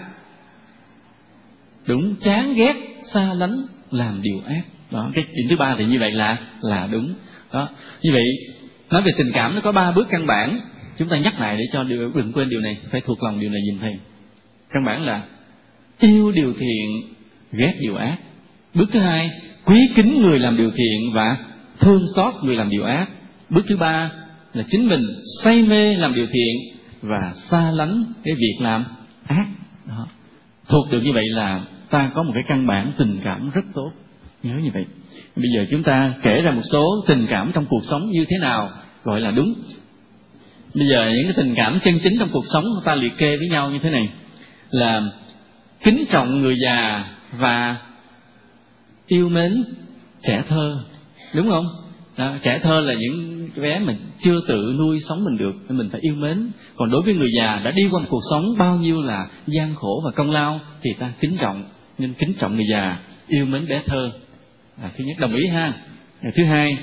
A: đúng, chán ghét xa lánh làm điều ác. Đó, cái điểm thứ ba thì như vậy là đúng. Đó, như vậy nói về tình cảm nó có 3 bước căn bản. Chúng ta nhắc lại để cho đừng quên điều này, phải thuộc lòng điều này giùm thầy. Căn bản là yêu điều thiện, ghét điều ác. Bước thứ hai, quý kính người làm điều thiện và thương xót người làm điều ác. Bước thứ ba là chính mình say mê làm điều thiện và xa lánh cái việc làm ác. Đó. Thuộc được như vậy là ta có một cái căn bản tình cảm rất tốt. Nhớ như vậy. Bây giờ chúng ta kể ra một số tình cảm trong cuộc sống như thế nào gọi là đúng. Bây giờ những cái tình cảm chân chính trong cuộc sống ta liệt kê với nhau như thế này là kính trọng người già và yêu mến trẻ thơ, đúng không? Đó, trẻ thơ là những bé mình chưa tự nuôi sống mình được, mình phải yêu mến. Còn đối với người già đã đi qua một cuộc sống bao nhiêu là gian khổ và công lao thì ta kính trọng, nên kính trọng người già, yêu mến bé thơ. Thứ nhất, đồng ý ha. Thứ hai,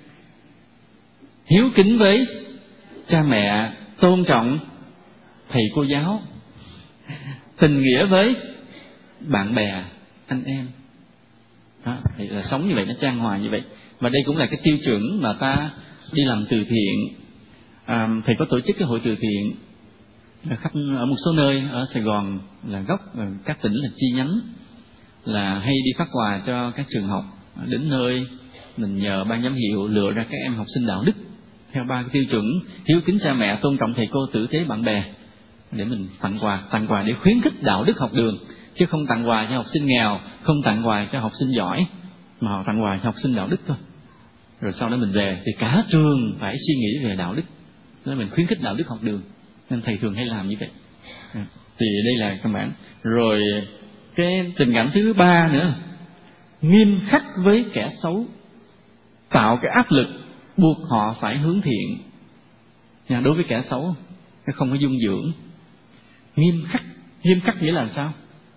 A: hiếu kính với cha mẹ, tôn trọng thầy cô giáo, tình nghĩa với bạn bè, anh em. Đó, thì là sống như vậy, nó chan hòa như vậy. Và đây cũng là cái tiêu chuẩn mà ta đi làm từ thiện. Thầy có tổ chức cái hội từ thiện khắp ở một số nơi ở Sài Gòn là gốc, các tỉnh là chi nhánh, là hay đi phát quà cho các trường học. Đến nơi mình nhờ ban giám hiệu lựa ra các em học sinh đạo đức theo 3 cái tiêu chuẩn: hiếu kính cha mẹ, tôn trọng thầy cô, tử tế bạn bè, để mình tặng quà để khuyến khích đạo đức học đường, chứ không tặng quà cho học sinh nghèo, không tặng quà cho học sinh giỏi, mà họ tặng quà cho học sinh đạo đức thôi. Rồi sau đó mình về thì cả trường phải suy nghĩ về đạo đức, nên mình khuyến khích đạo đức học đường, nên thầy thường hay làm như vậy. Thì đây là căn bản. Rồi cái tình cảm thứ ba nữa, nghiêm khắc với kẻ xấu, tạo cái áp lực buộc họ phải hướng thiện. Đối với kẻ xấu không có dung dưỡng. Nghiêm khắc nghĩa là sao?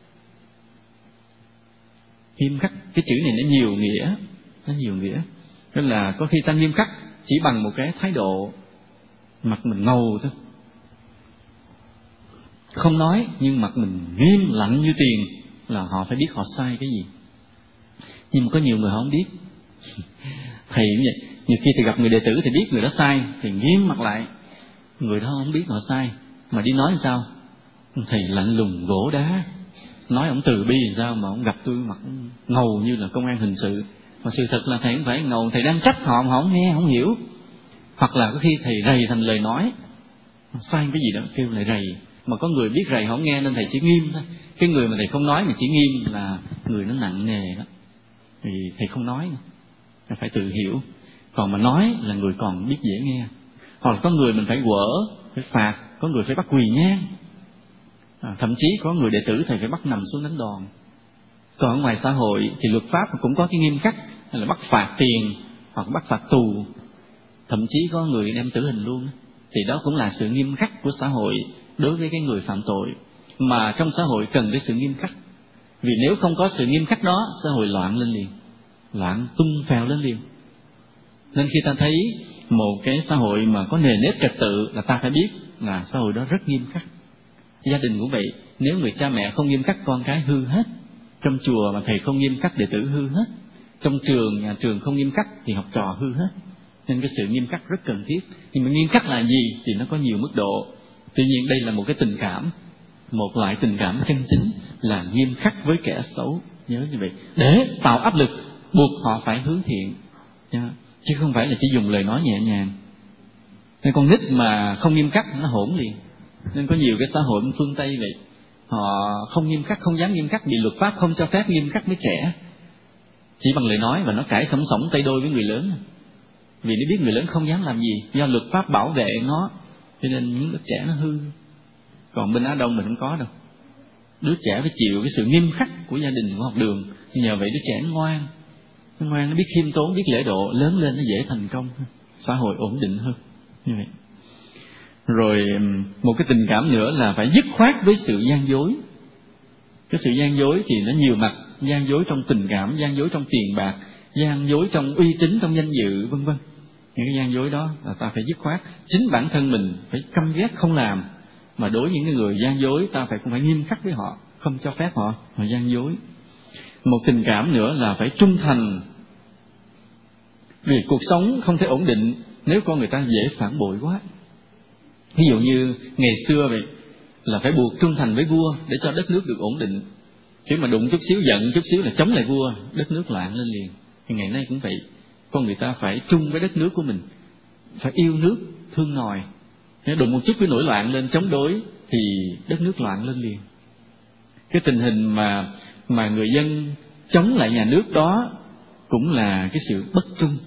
A: Nghiêm khắc, cái chữ này nó nhiều nghĩa. Nên là có khi ta nghiêm khắc chỉ bằng một cái thái độ mặt mình ngầu thôi, không nói nhưng mặt mình nghiêm lạnh như tiền, là họ phải biết họ sai cái gì. Nhưng mà có nhiều người họ không biết. Thầy cũng vậy, nhiều khi thầy gặp người đệ tử thì biết người đó sai thì nghiêm mặt lại, người đó không biết họ sai mà đi nói làm sao? Thầy lạnh lùng gỗ đá, nói ông từ bi làm sao mà ông gặp tôi mặt ngầu như là công an hình sự. Mà sự thật là thầy không phải ngầu, thầy đang trách họ mà họ không nghe, không hiểu. Hoặc là có khi thầy rầy thành lời nói, sai cái gì đó kêu lại rầy, mà có người biết rầy họ không nghe nên thầy chỉ nghiêm thôi. Cái người mà thầy không nói mà chỉ nghiêm là người nó nặng nề đó, thì thầy không nói nữa, phải tự hiểu. Còn mà nói là người còn biết dễ nghe. Hoặc là có người mình phải quở, phải phạt, có người phải bắt quỳ nhang, thậm chí có người đệ tử thầy phải bắt nằm xuống đánh đòn. Còn ở ngoài xã hội thì luật pháp cũng có cái nghiêm khắc, là bắt phạt tiền hoặc bắt phạt tù, thậm chí có người đem tử hình luôn. Thì đó cũng là sự nghiêm khắc của xã hội đối với cái người phạm tội, mà trong xã hội cần cái sự nghiêm khắc. Vì nếu không có sự nghiêm khắc đó, xã hội loạn lên liền, loạn tung phèo lên liền. Nên khi ta thấy một cái xã hội mà có nề nếp trật tự là ta phải biết là xã hội đó rất nghiêm khắc. Gia đình cũng vậy, nếu người cha mẹ không nghiêm khắc con cái hư hết. Trong chùa mà thầy không nghiêm khắc đệ tử hư hết. Trong trường, nhà trường không nghiêm khắc thì học trò hư hết. Nên cái sự nghiêm khắc rất cần thiết. Nhưng mà nghiêm khắc là gì thì nó có nhiều mức độ. Tuy nhiên đây là một cái tình cảm, một loại tình cảm chân chính là nghiêm khắc với kẻ xấu. Nhớ như vậy, để tạo áp lực buộc họ phải hướng thiện, chứ không phải là chỉ dùng lời nói nhẹ nhàng. Nên con nít mà không nghiêm khắc nó hỗn liền. Nên có nhiều cái xã hội phương Tây vậy, họ không nghiêm khắc, không dám nghiêm khắc, bị luật pháp không cho phép nghiêm khắc với trẻ, chỉ bằng lời nói, và nó cãi sổng sổng tay đôi với người lớn. Vì nó biết người lớn không dám làm gì, do luật pháp bảo vệ nó, cho nên những đứa trẻ nó hư. Còn bên Á Đông mình không có đâu. Đứa trẻ phải chịu cái sự nghiêm khắc của gia đình, của học đường. Nhờ vậy đứa trẻ nó ngoan, nó biết khiêm tốn, biết lễ độ, lớn lên nó dễ thành công, xã hội ổn định hơn. Như vậy. Rồi một cái tình cảm nữa là phải dứt khoát với sự gian dối. Cái sự gian dối thì nó nhiều mặt, gian dối trong tình cảm, gian dối trong tiền bạc, gian dối trong uy tín, trong danh dự, vân vân. Những cái gian dối đó là ta phải dứt khoát. Chính bản thân mình phải căm ghét không làm, mà đối với những người gian dối ta cũng phải nghiêm khắc với họ, không cho phép họ gian dối. Một tình cảm nữa là phải trung thành, vì cuộc sống không thể ổn định nếu con người ta dễ phản bội quá. Ví dụ như ngày xưa vậy, là phải buộc trung thành với vua để cho đất nước được ổn định. Chứ mà đụng chút xíu, giận chút xíu là chống lại vua, đất nước loạn lên liền. Thì ngày nay cũng vậy, con người ta phải trung với đất nước của mình, phải yêu nước, thương nòi. Nếu đụng một chút cái nổi loạn lên chống đối thì đất nước loạn lên liền. Cái tình hình mà người dân chống lại nhà nước đó cũng là cái sự bất trung.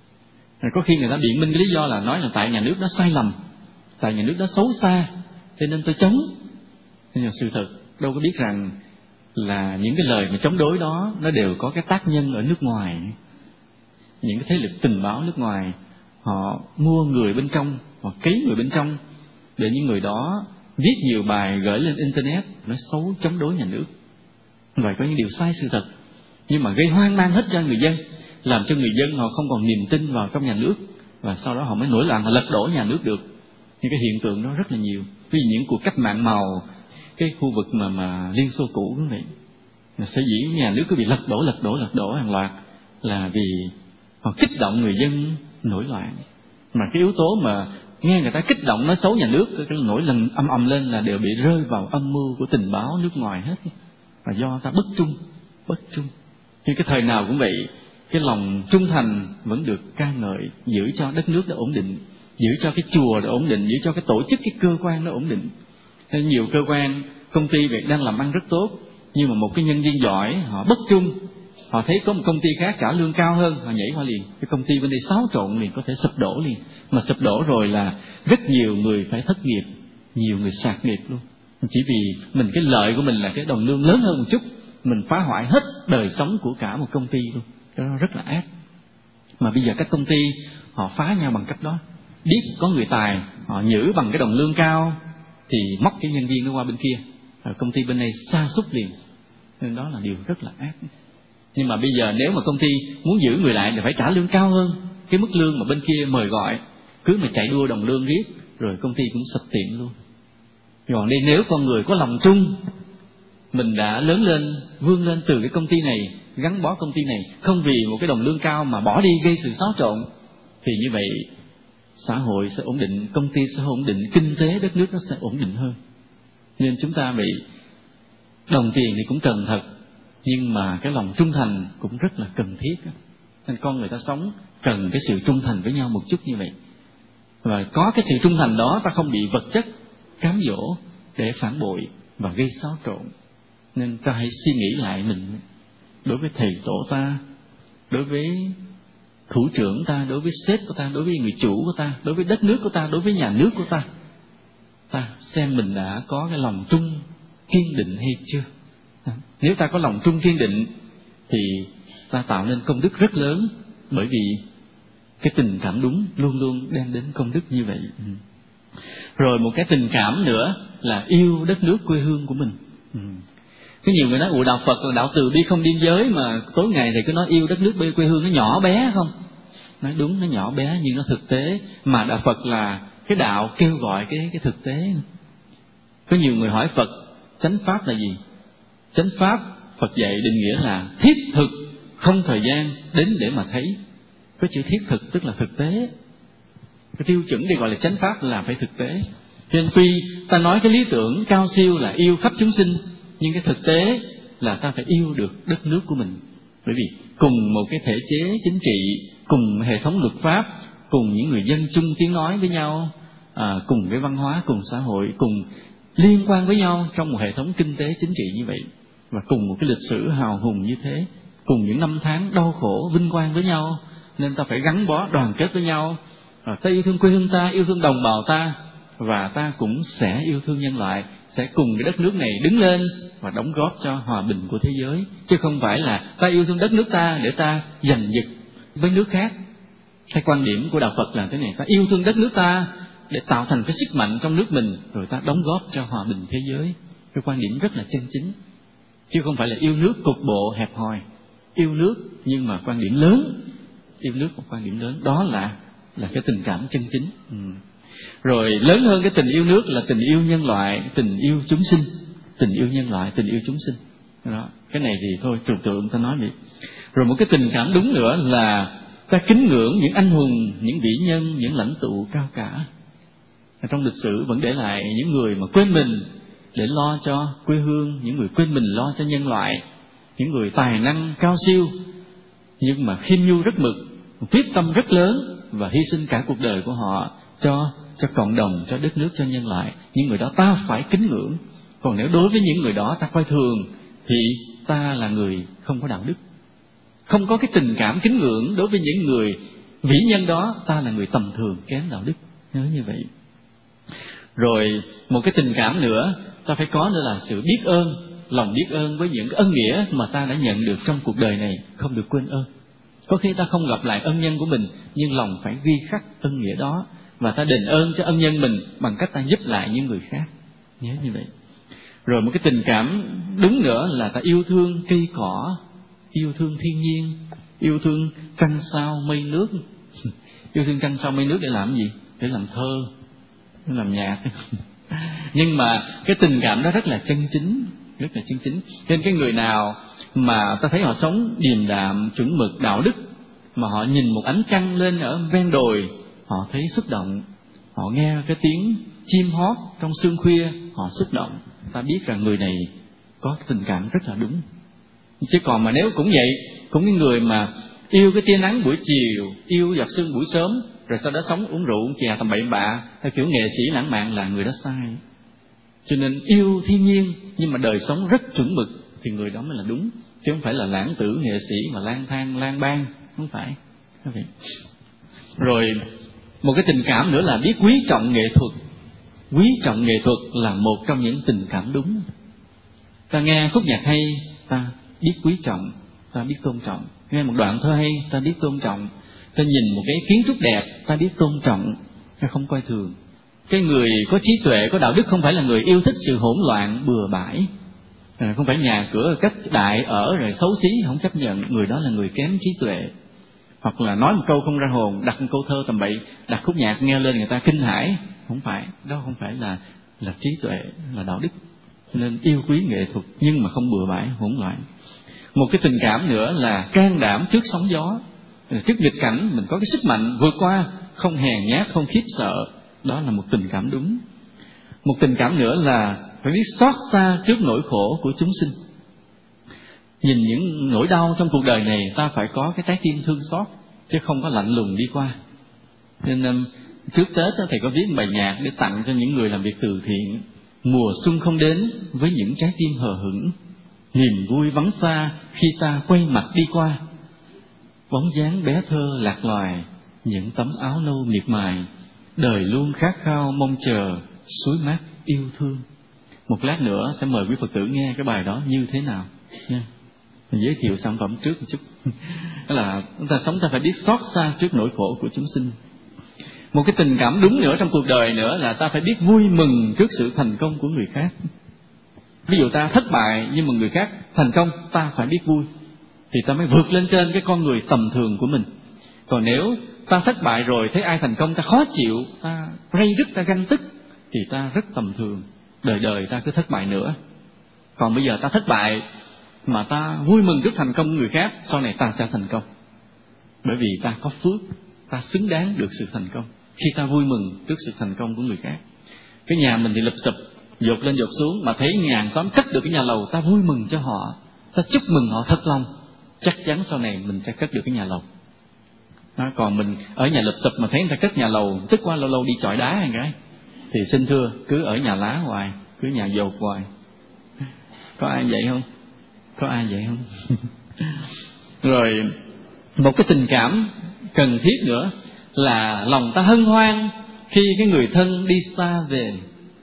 A: Có khi người ta biện minh cái lý do là nói là tại nhà nước đó sai lầm, tại nhà nước đó xấu xa, cho nên tôi chống. Nhưng mà sự thật đâu có biết rằng là những cái lời mà chống đối đó nó đều có cái tác nhân ở nước ngoài. Những cái thế lực tình báo nước ngoài họ mua người bên trong, họ cấy người bên trong để những người đó viết nhiều bài gửi lên internet nói xấu chống đối nhà nước. Vậy có những điều sai sự thật, nhưng mà gây hoang mang hết cho người dân, làm cho người dân họ không còn niềm tin vào trong nhà nước, và sau đó họ mới nổi loạn, họ lật đổ nhà nước được. Những cái hiện tượng đó rất là nhiều. Ví dụ những cuộc cách mạng màu cái khu vực mà Liên Xô cũ cũng vậy, sở dĩ nhà nước cứ bị lật đổ hàng loạt là vì họ kích động người dân nổi loạn. Mà cái yếu tố mà nghe người ta kích động nói xấu nhà nước, cái nổi lần ầm lên là đều bị rơi vào âm mưu của tình báo nước ngoài hết, và do ta bất trung. Nhưng cái thời nào cũng vậy, cái lòng trung thành vẫn được ca ngợi, giữ cho đất nước nó ổn định, giữ cho cái chùa nó ổn định, giữ cho cái tổ chức, cái cơ quan nó ổn định. Nên nhiều cơ quan, công ty việc đang làm ăn rất tốt, nhưng mà một cái nhân viên giỏi họ bất trung, họ thấy có một công ty khác trả lương cao hơn, họ nhảy qua liền, cái công ty bên đây xáo trộn liền, có thể sụp đổ liền. Mà sụp đổ rồi là rất nhiều người phải thất nghiệp, nhiều người sạc nghiệp luôn. Chỉ vì mình cái lợi của mình là cái đồng lương lớn hơn một chút, mình phá hoại hết đời sống của cả một công ty luôn. Cái đó rất là ác. Mà bây giờ các công ty họ phá nhau bằng cách đó, biết có người tài họ nhử bằng cái đồng lương cao thì móc cái nhân viên nó qua bên kia, rồi công ty bên này sa sút liền. Nên đó là điều rất là ác. Nhưng mà bây giờ nếu mà công ty muốn giữ người lại thì phải trả lương cao hơn cái mức lương mà bên kia mời gọi, cứ mà chạy đua đồng lương riết rồi công ty cũng sập tiệm luôn. Còn đây nếu con người có lòng trung, mình đã lớn lên vươn lên từ cái công ty này, gắn bó công ty này, không vì một cái đồng lương cao mà bỏ đi gây sự xáo trộn, thì như vậy xã hội sẽ ổn định, công ty sẽ ổn định, kinh tế đất nước nó sẽ ổn định hơn. Nên chúng ta bị đồng tiền thì cũng cần thật, nhưng mà cái lòng trung thành cũng rất là cần thiết. Nên con người ta sống cần cái sự trung thành với nhau một chút như vậy. Và có cái sự trung thành đó, ta không bị vật chất cám dỗ để phản bội và gây xáo trộn. Nên ta hãy suy nghĩ lại mình, đối với thầy tổ ta, đối với thủ trưởng ta, đối với sếp của ta, đối với người chủ của ta, đối với đất nước của ta, đối với nhà nước của ta, ta xem mình đã có cái lòng trung kiên định hay chưa. Nếu ta có lòng trung kiên định thì ta tạo nên công đức rất lớn, bởi vì cái tình cảm đúng luôn luôn đem đến công đức như vậy. Rồi một cái tình cảm nữa là yêu đất nước quê hương của mình. Có nhiều người nói đạo Phật là đạo từ bi không biên giới, mà tối ngày thì cứ nói yêu đất nước quê hương, nó nhỏ bé không? Nói đúng, nó nhỏ bé nhưng nó thực tế. Mà đạo Phật là cái đạo kêu gọi cái thực tế. Có nhiều người hỏi Phật chánh pháp là gì? Chánh pháp Phật dạy định nghĩa là thiết thực, không thời gian đến để mà thấy. Có chữ thiết thực tức là thực tế. Cái tiêu chuẩn để gọi là chánh pháp là phải thực tế. Cho nên tuy ta nói cái lý tưởng cao siêu là yêu khắp chúng sinh, nhưng cái thực tế là ta phải yêu được đất nước của mình. Bởi vì cùng một cái thể chế chính trị, cùng hệ thống luật pháp, cùng những người dân chung tiếng nói với nhau, cùng cái văn hóa, cùng xã hội, cùng liên quan với nhau trong một hệ thống kinh tế chính trị như vậy, và cùng một cái lịch sử hào hùng như thế, cùng những năm tháng đau khổ vinh quang với nhau, nên ta phải gắn bó đoàn kết với nhau. Ta yêu thương quê hương ta, yêu thương đồng bào ta, và ta cũng sẽ yêu thương nhân loại, sẽ cùng cái đất nước này đứng lên và đóng góp cho hòa bình của thế giới, chứ không phải là ta yêu thương đất nước ta để ta giành giật với nước khác. Cái quan điểm của đạo Phật là thế này: ta yêu thương đất nước ta để tạo thành cái sức mạnh trong nước mình, rồi ta đóng góp cho hòa bình thế giới. Cái quan điểm rất là chân chính, chứ không phải là yêu nước cục bộ hẹp hòi. Yêu nước nhưng mà quan điểm lớn, yêu nước một quan điểm lớn, đó là cái tình cảm chân chính. Rồi lớn hơn cái tình yêu nước là tình yêu nhân loại, tình yêu chúng sinh, tình yêu nhân loại, tình yêu chúng sinh. Đó, cái này thì thôi trừu tượng ta nói vậy. Rồi một cái tình cảm đúng nữa là ta kính ngưỡng những anh hùng, những vĩ nhân, những lãnh tụ cao cả. Trong lịch sử vẫn để lại những người mà quên mình để lo cho quê hương, những người quên mình lo cho nhân loại, những người tài năng cao siêu nhưng mà khiêm nhu rất mực, quyết tâm rất lớn và hy sinh cả cuộc đời của họ cho cộng đồng, cho đất nước, cho nhân loại. Những người đó ta phải kính ngưỡng. Còn nếu đối với những người đó ta coi thường thì ta là người không có đạo đức, không có cái tình cảm kính ngưỡng đối với những người vĩ nhân đó, ta là người tầm thường, kém đạo đức. Nhớ như vậy. Rồi một cái tình cảm nữa ta phải có nữa là sự biết ơn, lòng biết ơn với những cái ân nghĩa mà ta đã nhận được trong cuộc đời này, không được quên ơn. Có khi ta không gặp lại ân nhân của mình, nhưng lòng phải ghi khắc ân nghĩa đó, và ta đền ơn cho ân nhân mình bằng cách ta giúp lại những người khác. Nhớ như vậy. Rồi một cái tình cảm đúng nữa là ta yêu thương cây cỏ, yêu thương thiên nhiên, yêu thương trăng sao mây nước. Yêu thương trăng sao mây nước để làm gì? Để làm thơ, để làm nhạc. Nhưng mà cái tình cảm đó rất là chân chính, rất là chân chính. Nên cái người nào mà ta thấy họ sống điềm đạm, chuẩn mực, đạo đức, mà họ nhìn một ánh trăng lên ở ven đồi, họ thấy xúc động. Họ nghe cái tiếng chim hót trong sương khuya, họ xúc động. Ta biết rằng người này có tình cảm rất là đúng. Chứ còn mà nếu cũng vậy, cũng cái người mà yêu cái tia nắng buổi chiều, yêu giọt sương buổi sớm, rồi sau đó sống uống rượu uống chè tầm bậy bạ theo kiểu nghệ sĩ lãng mạn, là người đó sai. Cho nên yêu thiên nhiên nhưng mà đời sống rất chuẩn mực thì người đó mới là đúng, chứ không phải là lãng tử nghệ sĩ mà lang thang lang bang, không phải. Rồi một cái tình cảm nữa là biết quý trọng nghệ thuật. Quý trọng nghệ thuật là một trong những tình cảm đúng. Ta nghe khúc nhạc hay, ta biết quý trọng, ta biết tôn trọng. Nghe một đoạn thơ hay, ta biết tôn trọng. Ta nhìn một cái kiến trúc đẹp, ta biết tôn trọng, ta không coi thường. Cái người có trí tuệ, có đạo đức không phải là người yêu thích sự hỗn loạn bừa bãi, không phải nhà cửa cách đại ở rồi xấu xí không chấp nhận. Người đó là người kém trí tuệ. Hoặc là nói một câu không ra hồn, đặt một câu thơ tầm bậy, đặt khúc nhạc nghe lên người ta kinh hãi. Không phải, đó không phải là trí tuệ, là đạo đức. Nên yêu quý nghệ thuật nhưng mà không bừa bãi hỗn loạn. Một cái tình cảm nữa là can đảm trước sóng gió, trước nghịch cảnh mình có cái sức mạnh vượt qua, không hèn nhát, không khiếp sợ. Đó là một tình cảm đúng. Một tình cảm nữa là phải biết xót xa trước nỗi khổ của chúng sinh. Nhìn những nỗi đau trong cuộc đời này, ta phải có cái trái tim thương xót, chứ không có lạnh lùng đi qua. Nên trước Tết thầy có viết một bài nhạc để tặng cho những người làm việc từ thiện. Mùa xuân không đến với những trái tim hờ hững, niềm vui vắng xa khi ta quay mặt đi qua. Bóng dáng bé thơ lạc loài, những tấm áo nâu miệt mài, đời luôn khát khao mong chờ suối mát yêu thương. Một lát nữa sẽ mời quý Phật tử nghe cái bài đó như thế nào nha. Mình giới thiệu sản phẩm trước một chút. Đó là chúng ta sống ta phải biết xót xa trước nỗi khổ của chúng sinh. Một cái tình cảm đúng nữa trong cuộc đời nữa là ta phải biết vui mừng trước sự thành công của người khác. Ví dụ ta thất bại nhưng mà người khác thành công, ta phải biết vui, thì ta mới vượt lên trên cái con người tầm thường của mình. Còn nếu ta thất bại rồi thấy ai thành công ta khó chịu, ta ray rứt, ta ganh tức, thì ta rất tầm thường, đời đời ta cứ thất bại nữa. Còn bây giờ ta thất bại mà ta vui mừng trước thành công của người khác, sau này ta sẽ thành công. Bởi vì ta có phước, ta xứng đáng được sự thành công khi ta vui mừng trước sự thành công của người khác. Cái nhà mình thì lụp xụp, dột lên dột xuống, mà thấy nhà hàng xóm cất được cái nhà lầu, ta vui mừng cho họ, ta chúc mừng họ thật lòng, chắc chắn sau này mình sẽ cất được cái nhà lầu. Còn mình ở nhà lụp xụp mà thấy người ta cất nhà lầu, tức qua lâu lâu đi chọi đá hay cái, thì xin thưa cứ ở nhà lá hoài, cứ nhà dột hoài. Có ai vậy không? Có ai vậy không? Rồi một cái tình cảm cần thiết nữa là lòng ta hân hoan khi cái người thân đi xa về.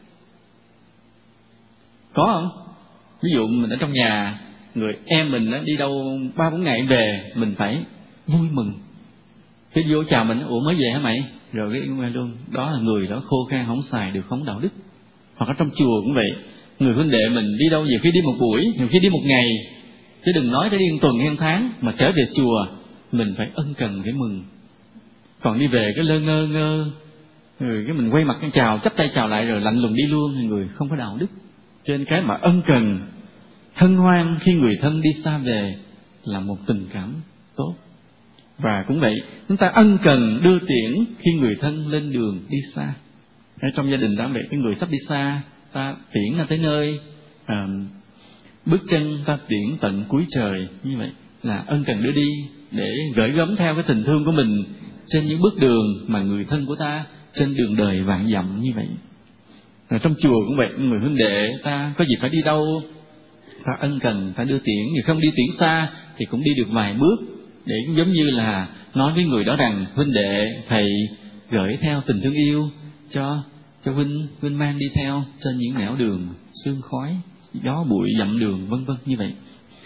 A: Có không? Ví dụ mình ở trong nhà, người em mình đi đâu 3-4 ngày về, mình phải vui mừng. Cái vô chào mình, ủa mới về hả mày? rồi cái quen luôn. Đó là người đó khô khan không xài được, không đạo đức. Hoặc ở trong chùa cũng vậy, người huynh đệ mình đi đâu nhiều khi đi một buổi, nhiều khi đi một ngày, chứ đừng nói tới đi một tuần hay một tháng, mà trở về chùa mình phải ân cần phải mừng. Còn đi về cái lơ ngơ ngơ, rồi cái mình quay mặt cái chào, chắp tay chào lại rồi lạnh lùng đi luôn, thì người không có đạo đức. Cho nên cái mà ân cần hân hoan khi người thân đi xa về là một tình cảm tốt. Và cũng vậy, chúng ta ân cần đưa tiễn khi người thân lên đường đi xa. Ở trong gia đình đã vậy, cái người sắp đi xa, ta tiễn ra tới nơi, bước chân ta tiễn tận cuối trời, như vậy là ân cần đưa đi, để gửi gắm theo cái tình thương của mình trên những bước đường mà người thân của ta trên đường đời vạn dặm như vậy. Rồi trong chùa cũng vậy, người huynh đệ ta có dịp phải đi đâu, ta ân cần ta đưa tiễn, người không đi tiễn xa thì cũng đi được vài bước, để giống như là nói với người đó rằng huynh đệ thầy gửi theo tình thương yêu cho huynh mang đi theo trên những nẻo đường sương khói, gió bụi dặm đường, vân vân như vậy.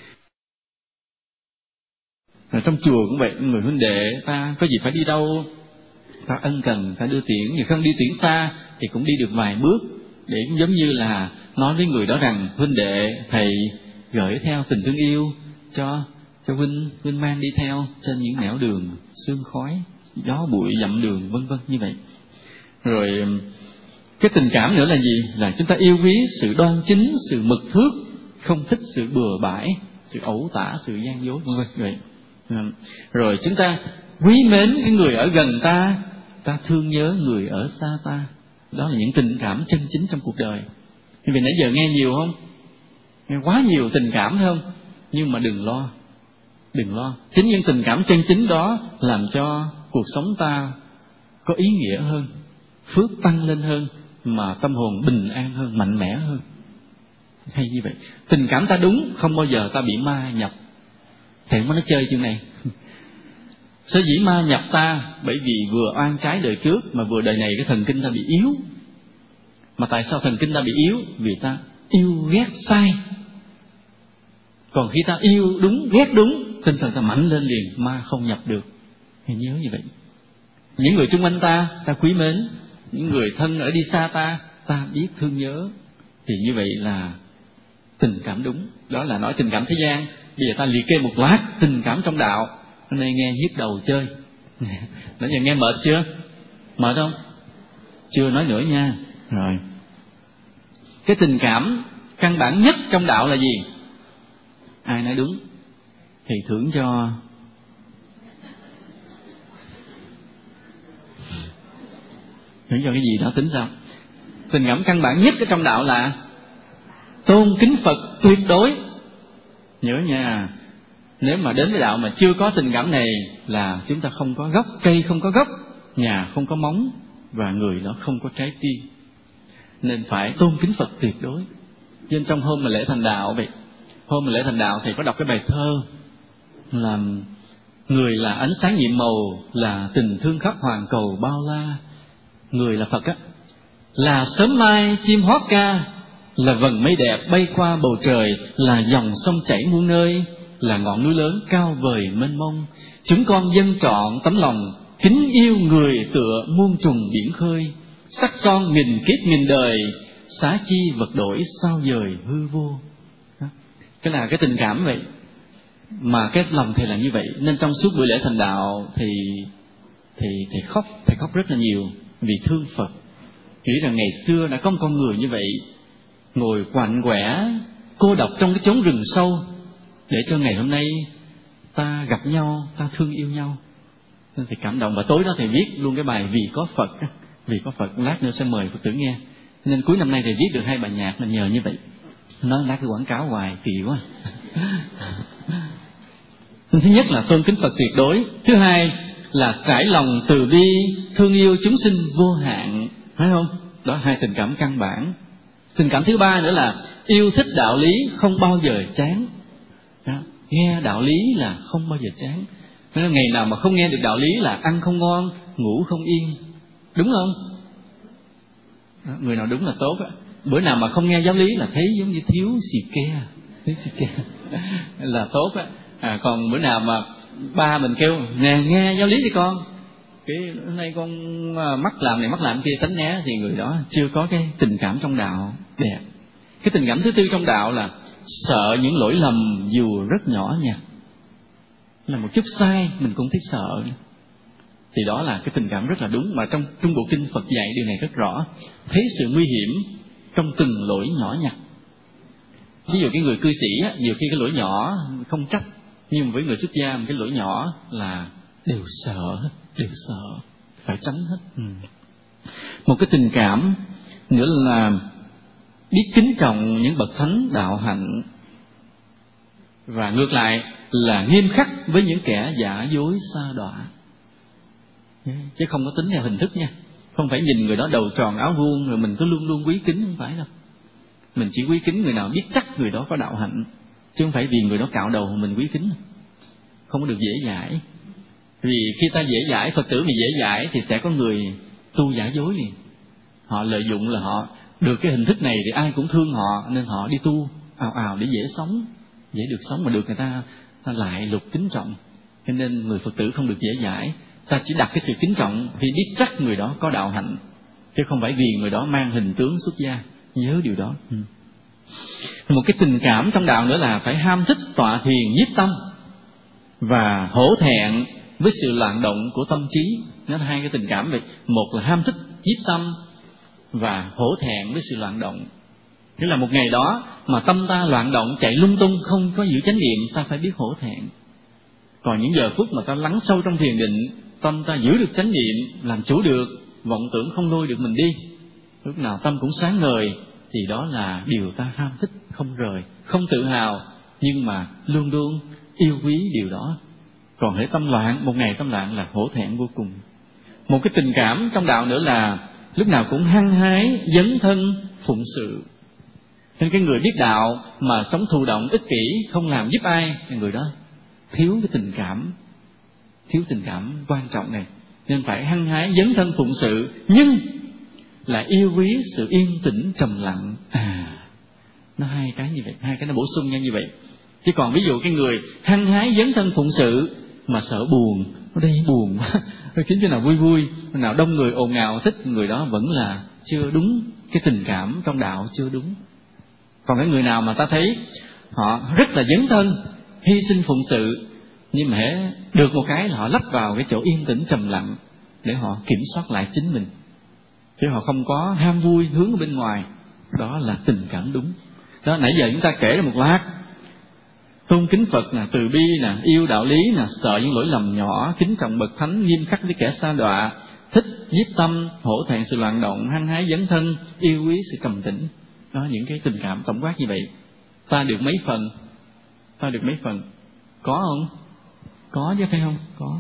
A: Rồi trong chùa cũng vậy, người huynh đệ ta có dịp phải đi đâu, ta ân cần ta đưa tiễn, người không đi tiễn xa thì cũng đi được vài bước, để giống như là nói với người đó rằng huynh đệ thầy gửi theo tình thương yêu cho huynh mang đi theo trên những nẻo đường sương khói, gió bụi dặm đường, vân vân như vậy. Rồi cái tình cảm nữa là gì? Là chúng ta yêu quý sự đoan chính, sự mực thước, không thích sự bừa bãi, sự ẩu tả, sự gian dối, vân vân vậy. Rồi chúng ta quý mến cái người ở gần ta, ta thương nhớ người ở xa ta. Đó là những tình cảm chân chính trong cuộc đời. Vì nãy giờ nghe nhiều không? Nghe quá nhiều tình cảm phải không? Nhưng mà đừng lo. Chính những tình cảm chân chính đó làm cho cuộc sống ta có ý nghĩa hơn, phước tăng lên hơn, mà tâm hồn bình an hơn, mạnh mẽ hơn. Hay như vậy. Tình cảm ta đúng, không bao giờ ta bị ma nhập. Thầy mới nói chơi chuyện này. Sở dĩ ma nhập ta bởi vì vừa oan trái đời trước, mà vừa đời này cái thần kinh ta bị yếu. Mà tại sao thần kinh ta bị yếu? Vì ta yêu ghét sai. Còn khi ta yêu đúng, ghét đúng, tinh thần ta mạnh lên liền, ma không nhập được. Hãy nhớ như vậy. Những người chung quanh ta quý mến. Những người thân ở đi xa ta biết thương nhớ. Thì như vậy là tình cảm đúng. Đó là nói tình cảm thế gian. Bây giờ ta liệt kê một loạt tình cảm trong đạo. Hôm nay nghe nhức đầu chơi. Nãy giờ nghe mệt chưa? Mệt không? Chưa nói nữa nha. Rồi. Cái tình cảm căn bản nhất trong đạo là gì? Ai nói đúng thì thưởng cho cái gì đó tính sao? Tình cảm căn bản nhất ở trong đạo là tôn kính Phật tuyệt đối. Nhớ nha, nếu mà đến với đạo mà chưa có tình cảm này là chúng ta không có gốc, cây không có gốc, nhà không có móng, và người đó không có trái tim. Nên phải tôn kính Phật tuyệt đối. Nên trong hôm mà lễ thành đạo vậy, hôm mà lễ thành đạo thầy có đọc cái bài thơ là người là ánh sáng nhiệm màu, là tình thương khắp hoàn cầu bao la. Người là Phật á, là sớm mai chim hót ca, là vầng mây đẹp bay qua bầu trời, là dòng sông chảy muôn nơi, là ngọn núi lớn cao vời mênh mông. Chúng con dâng trọn tấm lòng kính yêu người tựa muôn trùng biển khơi, sắc son nghìn kiếp nghìn đời, xá chi vật đổi sao dời hư vô. Cái là cái tình cảm vậy. Mà cái lòng thầy là như vậy. Nên trong suốt buổi lễ thành đạo thì thầy khóc rất là nhiều vì thương Phật. Nghĩ rằng ngày xưa đã có một con người như vậy, ngồi quạnh quẻ cô độc trong cái chốn rừng sâu, để cho ngày hôm nay ta gặp nhau, ta thương yêu nhau. Nên thầy cảm động. Và tối đó thầy viết luôn cái bài Vì có Phật. Vì có Phật, lát nữa sẽ mời Phật tử nghe. Nên cuối năm nay thầy viết được 2 bài nhạc là nhờ như vậy. Nói lát cái quảng cáo hoài kỳ quá. Thứ nhất là tôn kính Phật tuyệt đối. Thứ hai là trải lòng từ bi, thương yêu chúng sinh vô hạn. Phải không? Đó, 2 tình cảm căn bản. Tình cảm thứ ba nữa là yêu thích đạo lý, không bao giờ chán. Đó, nghe đạo lý là không bao giờ chán. Nên ngày nào mà không nghe được đạo lý là ăn không ngon, ngủ không yên. Đúng không? Đó, người nào đúng là tốt á. Bữa nào mà không nghe giáo lý là thấy giống như thiếu xì ke là tốt á. Còn bữa nào mà ba mình kêu nè nghe giáo lý đi con, cái hôm nay con mắc làm này mắc làm kia tránh né, thì người đó chưa có cái tình cảm trong đạo đẹp. Cái tình cảm thứ tư trong đạo là sợ những lỗi lầm dù rất nhỏ nhặt, là một chút sai mình cũng thấy sợ. Thì đó là cái tình cảm rất là đúng, mà trong Trung Bộ Kinh Phật dạy điều này rất rõ, thấy sự nguy hiểm trong từng lỗi nhỏ nhặt. Ví dụ cái người cư sĩ á, nhiều khi cái lỗi nhỏ không trách, nhưng với người xuất gia một cái lỗi nhỏ là đều sợ, phải tránh hết. Một cái tình cảm nữa là biết kính trọng những bậc thánh đạo hạnh, và ngược lại là nghiêm khắc với những kẻ giả dối sa đọa, chứ không có tính theo hình thức nha. Không phải nhìn người đó đầu tròn áo vuông rồi mình cứ luôn luôn quý kính, không phải đâu. Mình chỉ quý kính người nào biết chắc người đó có đạo hạnh, chứ không phải vì người đó cạo đầu mình quý kính. Không có được dễ dãi. Vì khi ta dễ dãi, Phật tử mà dễ dãi thì sẽ có người tu giả dối liền. Họ lợi dụng là họ được cái hình thức này thì ai cũng thương họ, nên họ đi tu ào ào để dễ sống, dễ được sống, mà được người ta lại lục kính trọng. Cho nên người Phật tử không được dễ dãi. Ta chỉ đặt cái sự kính trọng vì biết chắc người đó có đạo hạnh, chứ không phải vì người đó mang hình tướng xuất gia. Nhớ điều đó. Một cái tình cảm trong đạo nữa là phải ham thích tọa thiền nhiếp tâm, và hổ thẹn với sự loạn động của tâm trí. Nó là hai cái tình cảm vậy. Một là ham thích nhiếp tâm, và hổ thẹn với sự loạn động. Nghĩa là một ngày đó mà tâm ta loạn động, chạy lung tung, không có giữ chánh niệm, ta phải biết hổ thẹn. Còn những giờ phút mà ta lắng sâu trong thiền định, tâm ta giữ được chánh niệm, làm chủ được, vọng tưởng không lôi được mình đi, lúc nào tâm cũng sáng ngời, thì đó là điều ta ham thích, không rời, không tự hào, nhưng mà luôn luôn yêu quý điều đó. Còn hễ tâm loạn, một ngày tâm loạn là hổ thẹn vô cùng. Một cái tình cảm trong đạo nữa là lúc nào cũng hăng hái, dấn thân, phụng sự. Nên cái người biết đạo mà sống thụ động, ích kỷ, không làm giúp ai, người đó thiếu cái tình cảm quan trọng này. Nên phải hăng hái, dấn thân, phụng sự, nhưng là yêu quý sự yên tĩnh, trầm lặng. Nó hai cái như vậy, hai cái nó bổ sung nhau như vậy. Chứ còn ví dụ cái người hăng hái dấn thân phụng sự mà sợ buồn, ở đây buồn quá, khiến cho nào vui vui, nào đông người ồn ào thích, người đó vẫn là chưa đúng, cái tình cảm trong đạo chưa đúng. Còn cái người nào mà ta thấy họ rất là dấn thân, hy sinh phụng sự, nhưng mà hễ được một cái là họ lách vào cái chỗ yên tĩnh trầm lặng để họ kiểm soát lại chính mình, chứ họ không có ham vui hướng ở bên ngoài. Đó là tình cảm đúng. Đó, nãy giờ chúng ta kể ra một loạt: tôn kính Phật nè, từ bi nè, yêu đạo lý nè, sợ những lỗi lầm nhỏ, kính trọng bậc thánh, nghiêm khắc với kẻ sa đọa, thích nhiếp tâm, hổ thẹn sự loạn động, hăng hái dấn thân, yêu quý sự trầm tĩnh. Đó, những cái tình cảm tổng quát như vậy. Ta được mấy phần? Có không? Có chứ, phải không? Có.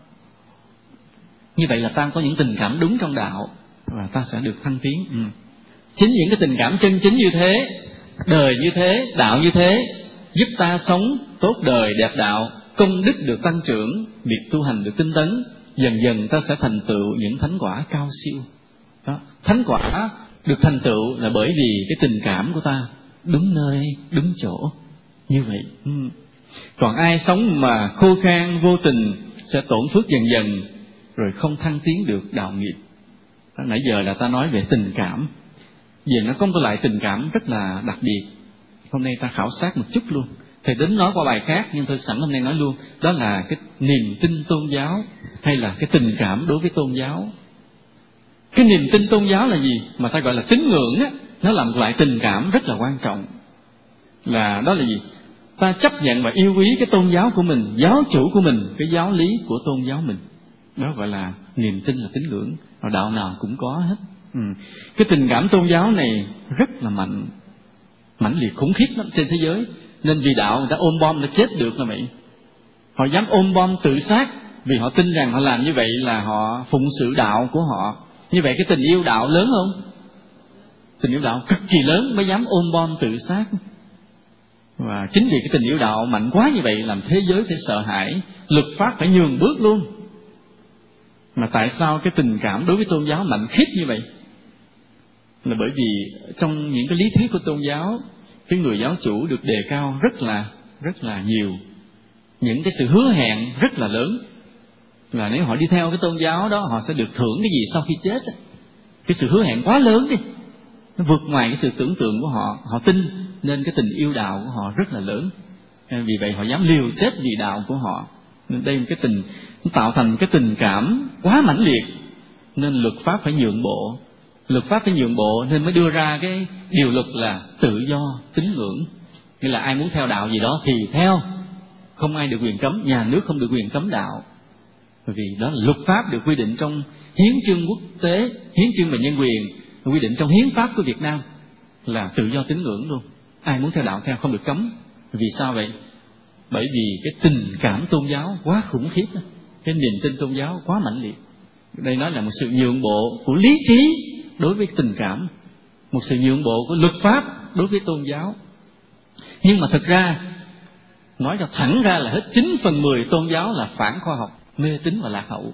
A: Như vậy là ta có những tình cảm đúng trong đạo, và ta sẽ được thăng tiến. Chính những cái tình cảm chân chính như thế, đời như thế, đạo như thế, giúp ta sống tốt đời đẹp đạo, công đức được tăng trưởng, việc tu hành được tinh tấn, dần dần ta sẽ thành tựu những thánh quả cao siêu. Đó, thánh quả được thành tựu là bởi vì cái tình cảm của ta đúng nơi, đúng chỗ như vậy. Còn ai sống mà khô khan, vô tình sẽ tổn phước dần dần, rồi không thăng tiến được đạo nghiệp. Đó, nãy giờ là ta nói về tình cảm. Giờ nó có một loại tình cảm rất là đặc biệt. Hôm nay ta khảo sát một chút luôn. Thầy tính nói qua bài khác, nhưng tôi sẵn hôm nay nói luôn. Đó là cái niềm tin tôn giáo, hay là cái tình cảm đối với tôn giáo. Cái niềm tin tôn giáo là gì? Mà ta gọi là tín ngưỡng á, nó là một loại tình cảm rất là quan trọng. Đó là gì? Ta chấp nhận và yêu quý cái tôn giáo của mình, giáo chủ của mình, cái giáo lý của tôn giáo mình. Đó gọi là niềm tin, là tín ngưỡng. Và đạo nào cũng có hết. Cái tình cảm tôn giáo này rất là mãnh liệt khủng khiếp lắm trên thế giới. Nên vì đạo người ta ôm bom đã chết được là vậy. Họ dám ôm bom tự sát vì họ tin rằng họ làm như vậy là họ phụng sự đạo của họ. Như vậy cái tình yêu đạo lớn không? Tình yêu đạo cực kỳ lớn mới dám ôm bom tự sát. Và chính vì cái tình yêu đạo mạnh quá như vậy làm thế giới phải sợ hãi, luật pháp phải nhường bước luôn. Mà tại sao cái tình cảm đối với tôn giáo mạnh khiếp như vậy? Là bởi vì trong những cái lý thuyết của tôn giáo, cái người giáo chủ được đề cao rất là nhiều, những cái sự hứa hẹn rất là lớn. là nếu họ đi theo cái tôn giáo đó, họ sẽ được thưởng cái gì sau khi chết. Cái sự hứa hẹn quá lớn đi, nó vượt ngoài cái sự tưởng tượng của họ. Họ tin nên cái tình yêu đạo của họ rất là lớn, vì vậy họ dám liều chết vì đạo của họ. Nên đây là cái tình, nó tạo thành cái tình cảm quá mãnh liệt, nên luật pháp phải nhượng bộ. Luật pháp phải nhượng bộ nên mới đưa ra cái điều luật là tự do tín ngưỡng. Nghĩa là ai muốn theo đạo gì đó thì theo, không ai được quyền cấm, nhà nước không được quyền cấm đạo. Bởi vì đó là luật pháp được quy định trong hiến chương quốc tế, hiến chương về nhân quyền, quy định trong hiến pháp của Việt Nam là tự do tín ngưỡng luôn. Ai muốn theo đạo theo, không được cấm. Vì sao vậy? Bởi vì cái tình cảm tôn giáo quá khủng khiếp, cái niềm tin tôn giáo quá mãnh liệt. Đây nói là một sự nhượng bộ của lý trí đối với tình cảm, một sự nhượng bộ của luật pháp đối với tôn giáo. Nhưng mà thực ra, nói cho thẳng ra là hết 9/10 tôn giáo là phản khoa học, mê tín và lạc hậu.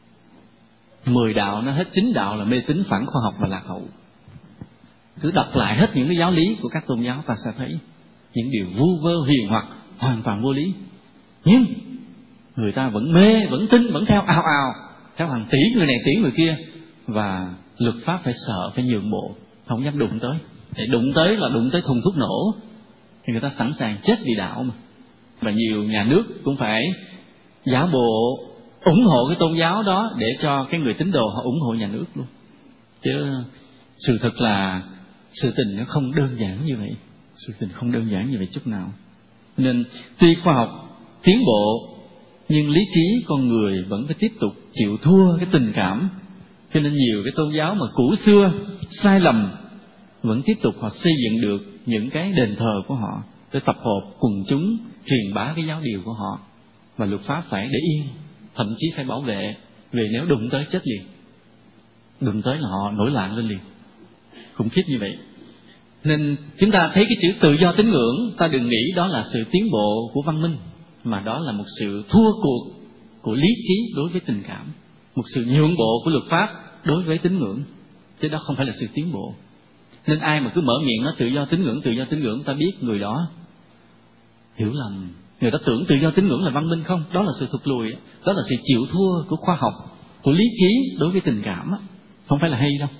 A: 10 đạo nó hết 9 đạo là mê tín, phản khoa học và lạc hậu. Cứ đọc lại hết những cái giáo lý của các tôn giáo, ta sẽ thấy những điều vu vơ huyền hoặc, hoàn toàn vô lý. Nhưng người ta vẫn mê, vẫn tin, vẫn theo ào ào, theo hàng tỷ người này, tỷ người kia. Và luật pháp phải sợ, phải nhượng bộ, không dám đụng tới. Để đụng tới là đụng tới thùng thuốc nổ, thì người ta sẵn sàng chết vì đạo mà. Và nhiều nhà nước cũng phải giả bộ ủng hộ cái tôn giáo đó để cho cái người tín đồ họ ủng hộ nhà nước luôn. Chứ sự thật là sự tình nó không đơn giản như vậy. Sự tình không đơn giản như vậy chút nào. Nên tuy khoa học tiến bộ, nhưng lý trí con người vẫn phải tiếp tục chịu thua cái tình cảm. Cho nên nhiều cái tôn giáo mà cũ xưa, sai lầm, vẫn tiếp tục họ xây dựng được những cái đền thờ của họ để tập hợp quần chúng, truyền bá cái giáo điều của họ. Và luật pháp phải để yên, thậm chí phải bảo vệ, vì nếu đụng tới chết liền. Đụng tới là họ nổi loạn lên liền. Khủng khiếp như vậy. Nên chúng ta thấy cái chữ tự do tín ngưỡng, ta đừng nghĩ đó là sự tiến bộ của văn minh, mà đó là một sự thua cuộc của lý trí đối với tình cảm, một sự nhượng bộ của luật pháp đối với tín ngưỡng, chứ đó không phải là sự tiến bộ. Nên ai mà cứ mở miệng nói tự do tín ngưỡng, ta biết người đó hiểu lầm. Người ta tưởng tự do tín ngưỡng là văn minh, không, đó là sự thụt lùi, đó là sự chịu thua của khoa học, của lý trí đối với tình cảm, không phải là hay đâu.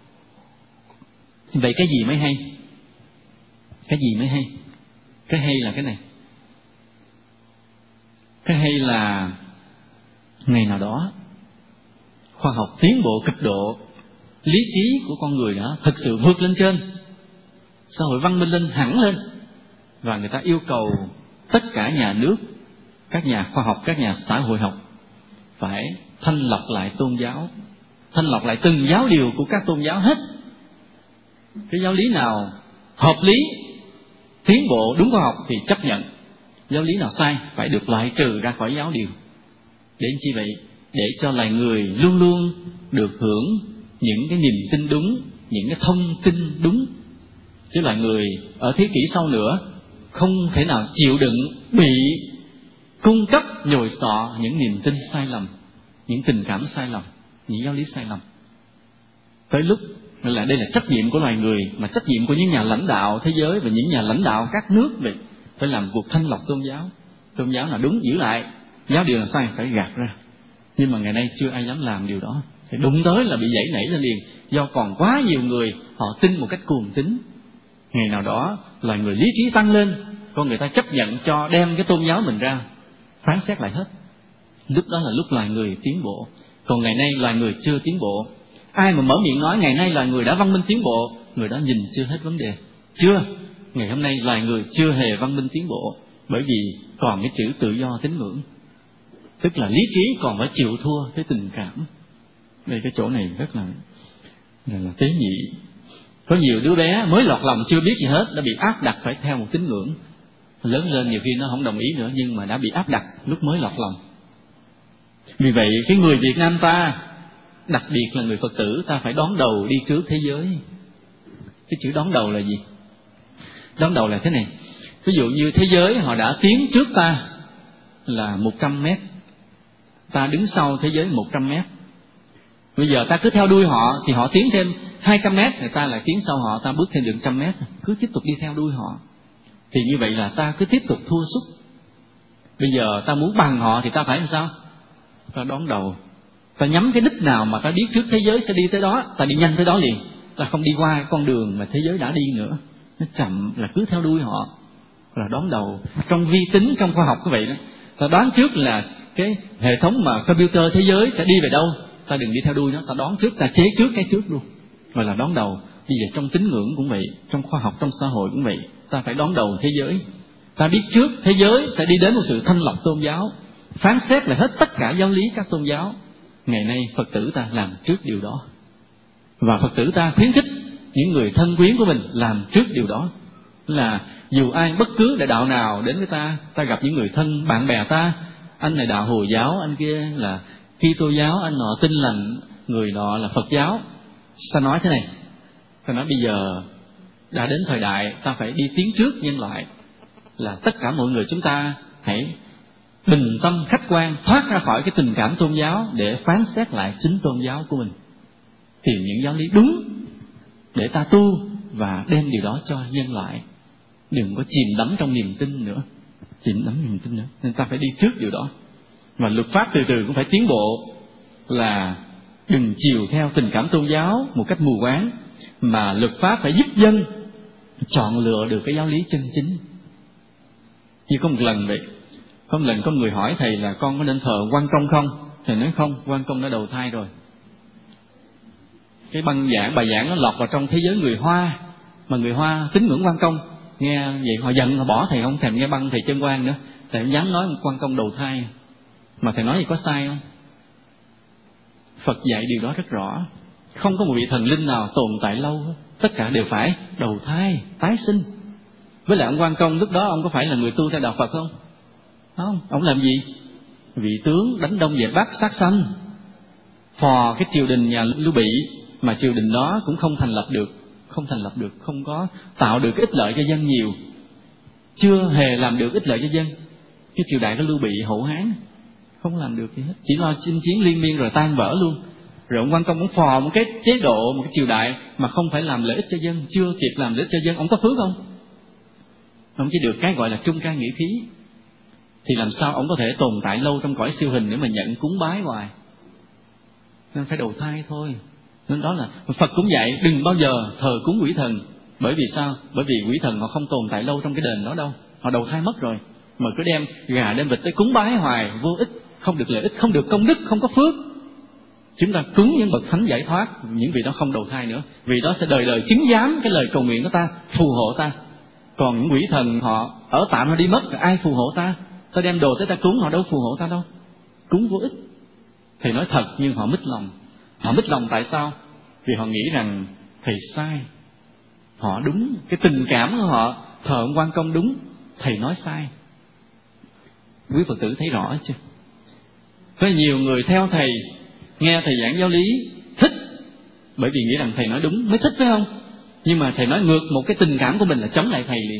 A: Vậy cái gì mới hay? Cái gì mới hay? Cái hay là cái này. Cái hay là ngày nào đó khoa học tiến bộ cực độ, lý trí của con người đó thực sự vượt lên trên, xã hội văn minh lên hẳn lên, và người ta yêu cầu tất cả nhà nước, các nhà khoa học, các nhà xã hội học phải thanh lọc lại tôn giáo, thanh lọc lại từng giáo điều của các tôn giáo hết. Cái giáo lý nào hợp lý, tiến bộ, đúng khoa học thì chấp nhận. Giáo lý nào sai phải được loại trừ ra khỏi giáo điều. Để chi vậy? Để cho loài người luôn luôn được hưởng những cái niềm tin đúng, những cái thông tin đúng. Chứ loài người ở thế kỷ sau nữa không thể nào chịu đựng bị cung cấp nhồi sọ những niềm tin sai lầm, những tình cảm sai lầm, những giáo lý sai lầm. Tới lúc là đây là trách nhiệm của loài người, mà trách nhiệm của những nhà lãnh đạo thế giới và những nhà lãnh đạo các nước vậy, phải làm cuộc thanh lọc tôn giáo. Tôn giáo là đúng giữ lại, giáo điều là sai phải gạt ra. Nhưng mà ngày nay chưa ai dám làm điều đó. Thì đụng tới là bị dãy nảy lên liền, do còn quá nhiều người họ tin một cách cuồng tín. Ngày nào đó loài người lý trí tăng lên, con người ta chấp nhận cho đem cái tôn giáo mình ra phán xét lại hết. Lúc đó là lúc loài người tiến bộ. Còn ngày nay loài người chưa tiến bộ. Ai mà mở miệng nói ngày nay loài người đã văn minh tiến bộ, người đó nhìn chưa hết vấn đề. Chưa, ngày hôm nay loài người chưa hề văn minh tiến bộ, bởi vì còn cái chữ tự do tín ngưỡng, tức là lý trí còn phải chịu thua cái tình cảm. Đây cái chỗ này rất là tế nhị. Có nhiều đứa bé mới lọt lòng chưa biết gì hết đã bị áp đặt phải theo một tín ngưỡng, lớn lên nhiều khi nó không đồng ý nữa, nhưng mà đã bị áp đặt lúc mới lọt lòng. Vì vậy cái người Việt Nam ta, đặc biệt là người Phật tử, ta phải đón đầu đi trước thế giới. Cái chữ đón đầu là gì? Đón đầu là thế này. Ví dụ như thế giới họ đã tiến trước ta là 100 mét, ta đứng sau thế giới 100 mét. Bây giờ ta cứ theo đuôi họ thì họ tiến thêm 200 mét, người ta lại tiến sau họ, ta bước thêm được 100 mét, cứ tiếp tục đi theo đuôi họ. Thì như vậy là ta cứ tiếp tục thua sút. Bây giờ ta muốn bằng họ thì ta phải làm sao? ta đón đầu. Ta nhắm cái đích nào mà ta biết trước thế giới sẽ đi tới đó, ta đi nhanh tới đó liền. Ta không đi qua con đường mà thế giới đã đi nữa. Nó chậm là cứ theo đuôi họ, là đón đầu. Trong vi tính, trong khoa học cũng vậy đó. Ta đoán trước là cái hệ thống mà computer thế giới sẽ đi về đâu, ta đừng đi theo đuôi nó, ta đoán trước, ta chế trước cái trước luôn, gọi là đón đầu. Bây giờ trong tín ngưỡng cũng vậy, trong khoa học, trong xã hội cũng vậy, ta phải đón đầu thế giới. Ta biết trước thế giới sẽ đi đến một sự thanh lọc tôn giáo, phán xét lại hết tất cả giáo lý các tôn giáo. Ngày nay Phật tử ta làm trước điều đó, và Phật tử ta khuyến khích những người thân quyến của mình làm trước điều đó. Là dù ai bất cứ đại đạo nào đến với ta, ta gặp những người thân bạn bè ta, anh này đạo Hồi giáo, anh kia là Kitô giáo, anh nọ Tin Lành, người nọ là Phật giáo. Ta nói thế này, ta nói bây giờ đã đến thời đại ta phải đi tiến trước nhân loại, là tất cả mọi người chúng ta hãy bình tâm khách quan, thoát ra khỏi cái tình cảm tôn giáo để phán xét lại chính tôn giáo của mình, tìm những giáo lý đúng để ta tu và đem điều đó cho nhân loại. Đừng có chìm đắm trong niềm tin nữa, nên ta phải đi trước điều đó. Và luật pháp từ từ cũng phải tiến bộ, là đừng chiều theo tình cảm tôn giáo một cách mù quáng, mà luật pháp phải giúp dân chọn lựa được cái giáo lý chân chính. Như có một lần vậy, có một lần có người hỏi thầy là con có nên thờ Quan Công không? Thầy nói không, Quan Công đã đầu thai rồi. Cái bài giảng nó lọt vào trong thế giới người Hoa, mà người Hoa tín ngưỡng Quan Công, nghe vậy họ giận, họ bỏ thầy, không thèm nghe băng thầy Chân Quan nữa. Thầy không dám nói Quan Công đầu thai. Mà thầy nói gì có sai không? Phật dạy điều đó rất rõ, không có một vị thần linh nào tồn tại lâu hết, tất cả đều phải đầu thai, tái sinh. Với lại ông Quan Công lúc đó ông có phải là người tu theo đạo Phật không? Không, ông làm gì? Vị tướng đánh Đông dẹp Bắc, sát sanh, phò cái triều đình nhà Lưu Bị, mà triều đình đó cũng không thành lập được, không có tạo được cái ích lợi cho dân nhiều, chưa hề làm được ích lợi cho dân. Cái triều đại của Lưu Bị Hậu Hán không làm được gì hết, chỉ lo chinh chiến liên miên rồi tan vỡ luôn. Rồi ông Quan Công cũng phò một cái chế độ, một cái triều đại mà không phải làm lợi ích cho dân, chưa kịp làm lợi ích cho dân, ông có phước không? Ông chỉ được cái gọi là trung căn nghĩa khí, thì làm sao ông có thể tồn tại lâu trong cõi siêu hình để mà nhận cúng bái hoài? Nên phải đầu thai thôi. Nên đó là Phật cũng dạy, đừng bao giờ thờ cúng quỷ thần. Bởi vì sao? Bởi vì quỷ thần họ không tồn tại lâu trong cái đền đó đâu, họ đầu thai mất rồi. Mà cứ đem gà đem vịt tới cúng bái hoài vô ích, không được lợi ích, không được công đức, không có phước. Chúng ta cúng những bậc thánh giải thoát, những vị đó không đầu thai nữa, vì đó sẽ đời đời chứng giám cái lời cầu nguyện của ta, phù hộ ta. Còn những quỷ thần họ ở tạm, họ đi mất, ai phù hộ ta? Ta đem đồ tới ta cúng, họ đâu phù hộ ta đâu, cúng vô ích. Thầy nói thật, nhưng họ mít lòng. Họ mít lòng tại sao? Vì họ nghĩ rằng thầy sai, họ đúng, cái tình cảm của họ thờ ông Quan Công đúng, thầy nói sai. Quý Phật tử thấy rõ chưa? Có nhiều người theo thầy, nghe thầy giảng giáo lý thích, bởi vì nghĩ rằng thầy nói đúng mới thích, phải không? Nhưng mà thầy nói ngược một cái tình cảm của mình là chống lại thầy liền.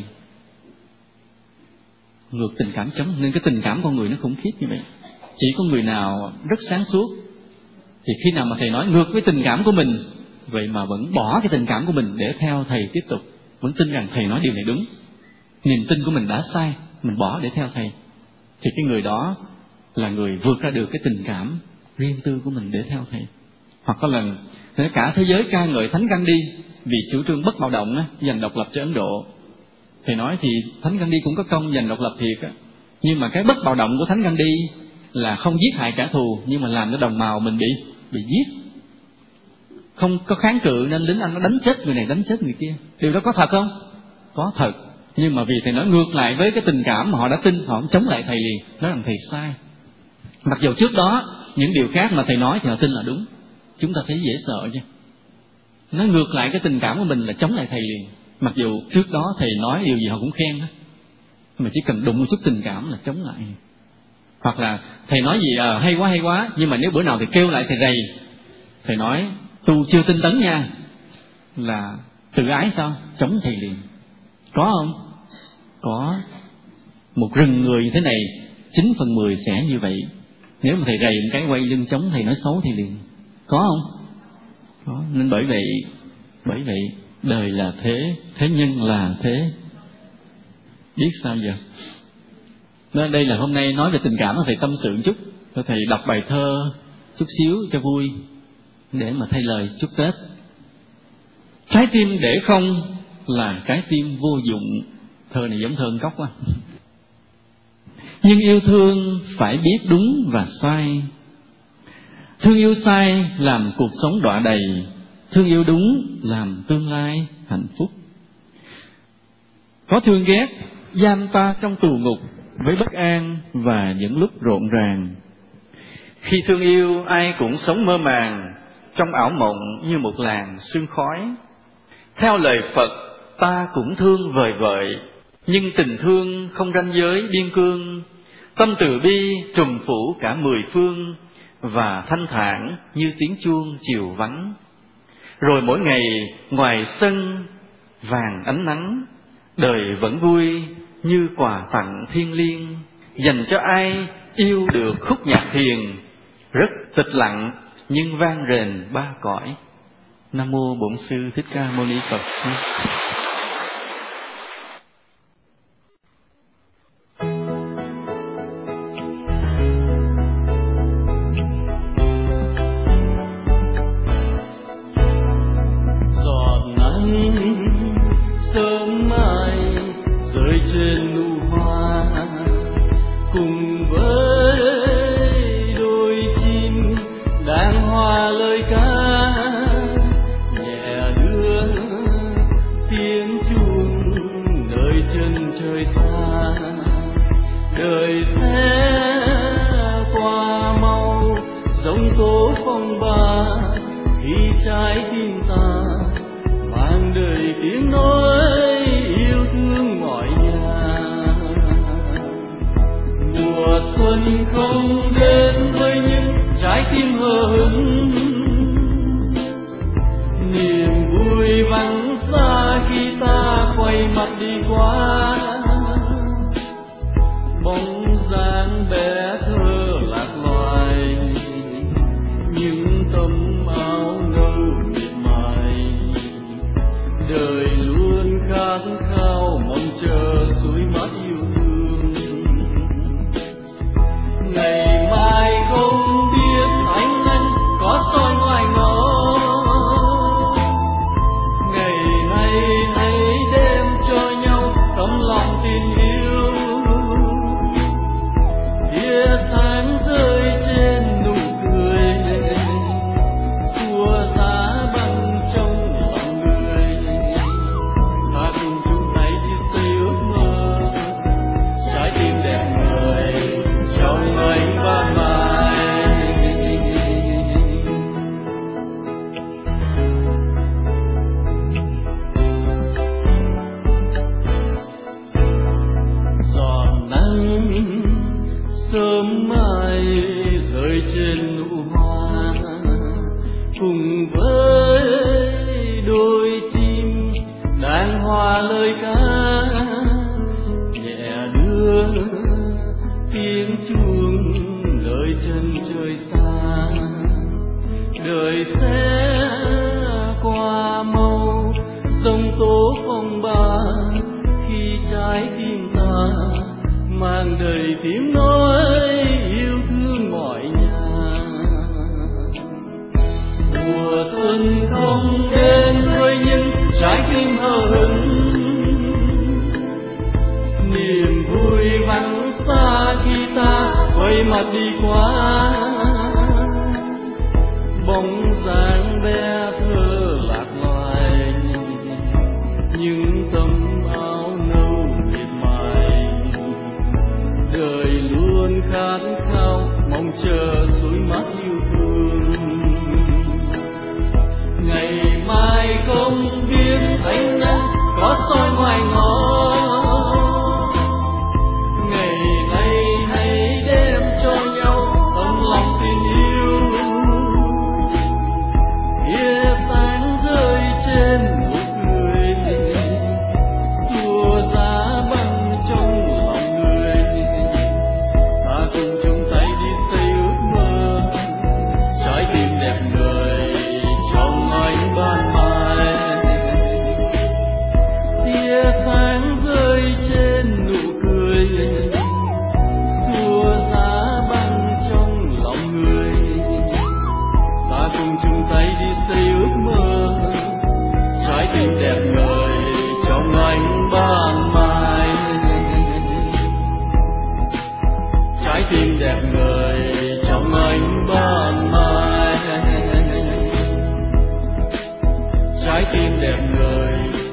A: Ngược tình cảm chống, nên cái tình cảm con người nó khủng khiếp như vậy. Chỉ có người nào rất sáng suốt thì khi nào mà thầy nói ngược với tình cảm của mình, vậy mà vẫn bỏ cái tình cảm của mình để theo thầy tiếp tục, vẫn tin rằng thầy nói điều này đúng, niềm tin của mình đã sai, mình bỏ để theo thầy, thì cái người đó là người vượt ra được cái tình cảm riêng tư của mình để theo thầy. Hoặc có lần cả thế giới ca ngợi Thánh Gandhi vì chủ trương bất bạo động, giành độc lập cho Ấn Độ. Thầy nói thì Thánh Gandhi cũng có công giành độc lập thiệt, nhưng mà cái bất bạo động của Thánh Gandhi là không giết hại kẻ thù, nhưng mà làm cho đồng bào mình bị giết. Không có kháng cự nên lính Anh nó đánh chết người này, đánh chết người kia. Điều đó có thật không? Có thật. Nhưng mà vì thầy nói ngược lại với cái tình cảm mà họ đã tin, họ chống lại thầy liền, nói rằng thầy sai. Mặc dù trước đó những điều khác mà thầy nói thì họ tin là đúng. Chúng ta thấy dễ sợ chứ. Nói ngược lại cái tình cảm của mình là chống lại thầy liền. Mặc dù trước đó thầy nói điều gì họ cũng khen đó, mà chỉ cần đụng một chút tình cảm là chống lại. Hoặc là thầy nói gì hay quá, nhưng mà nếu bữa nào thầy kêu lại thầy rầy, thầy nói tu chưa tinh tấn nha, là tự ái sao? Chống thầy liền. Có không? Có. Một rừng người như thế này 9/10 sẽ như vậy. Nếu mà thầy rầy một cái quay lưng chống thầy nói xấu thì liền. Có không? Có. Nên bởi vậy đời là thế, thế nhân là thế. Biết sao giờ? Nên đây là hôm nay nói về tình cảm, thầy tâm sự một chút. Rồi thầy đọc bài thơ chút xíu cho vui, để mà thay lời chúc Tết. Trái tim để không là trái tim vô dụng. Thơ này giống thơ Cốc quá. Nhưng yêu thương phải biết đúng và sai. Thương yêu sai làm cuộc sống đọa đầy, thương yêu đúng làm tương lai hạnh phúc. Có thương ghét giam ta trong tù ngục với bất an và những lúc rộn ràng. Khi thương yêu ai cũng sống mơ màng, trong ảo mộng như một làn sương khói. Theo lời Phật ta cũng thương vời vợi, nhưng tình thương không ranh giới biên cương. Tâm từ bi trùm phủ cả mười phương, và thanh thản như tiếng chuông chiều vắng. Rồi mỗi ngày ngoài sân vàng ánh nắng, đời vẫn vui như quà tặng thiêng liêng, dành cho ai yêu được khúc nhạc thiền, rất tịch lặng nhưng vang rền ba cõi. Nam mô Bổn Sư Thích Ca Mâu Ni Phật.
B: Ngày nay hãy đem cho nhau tấm lòng người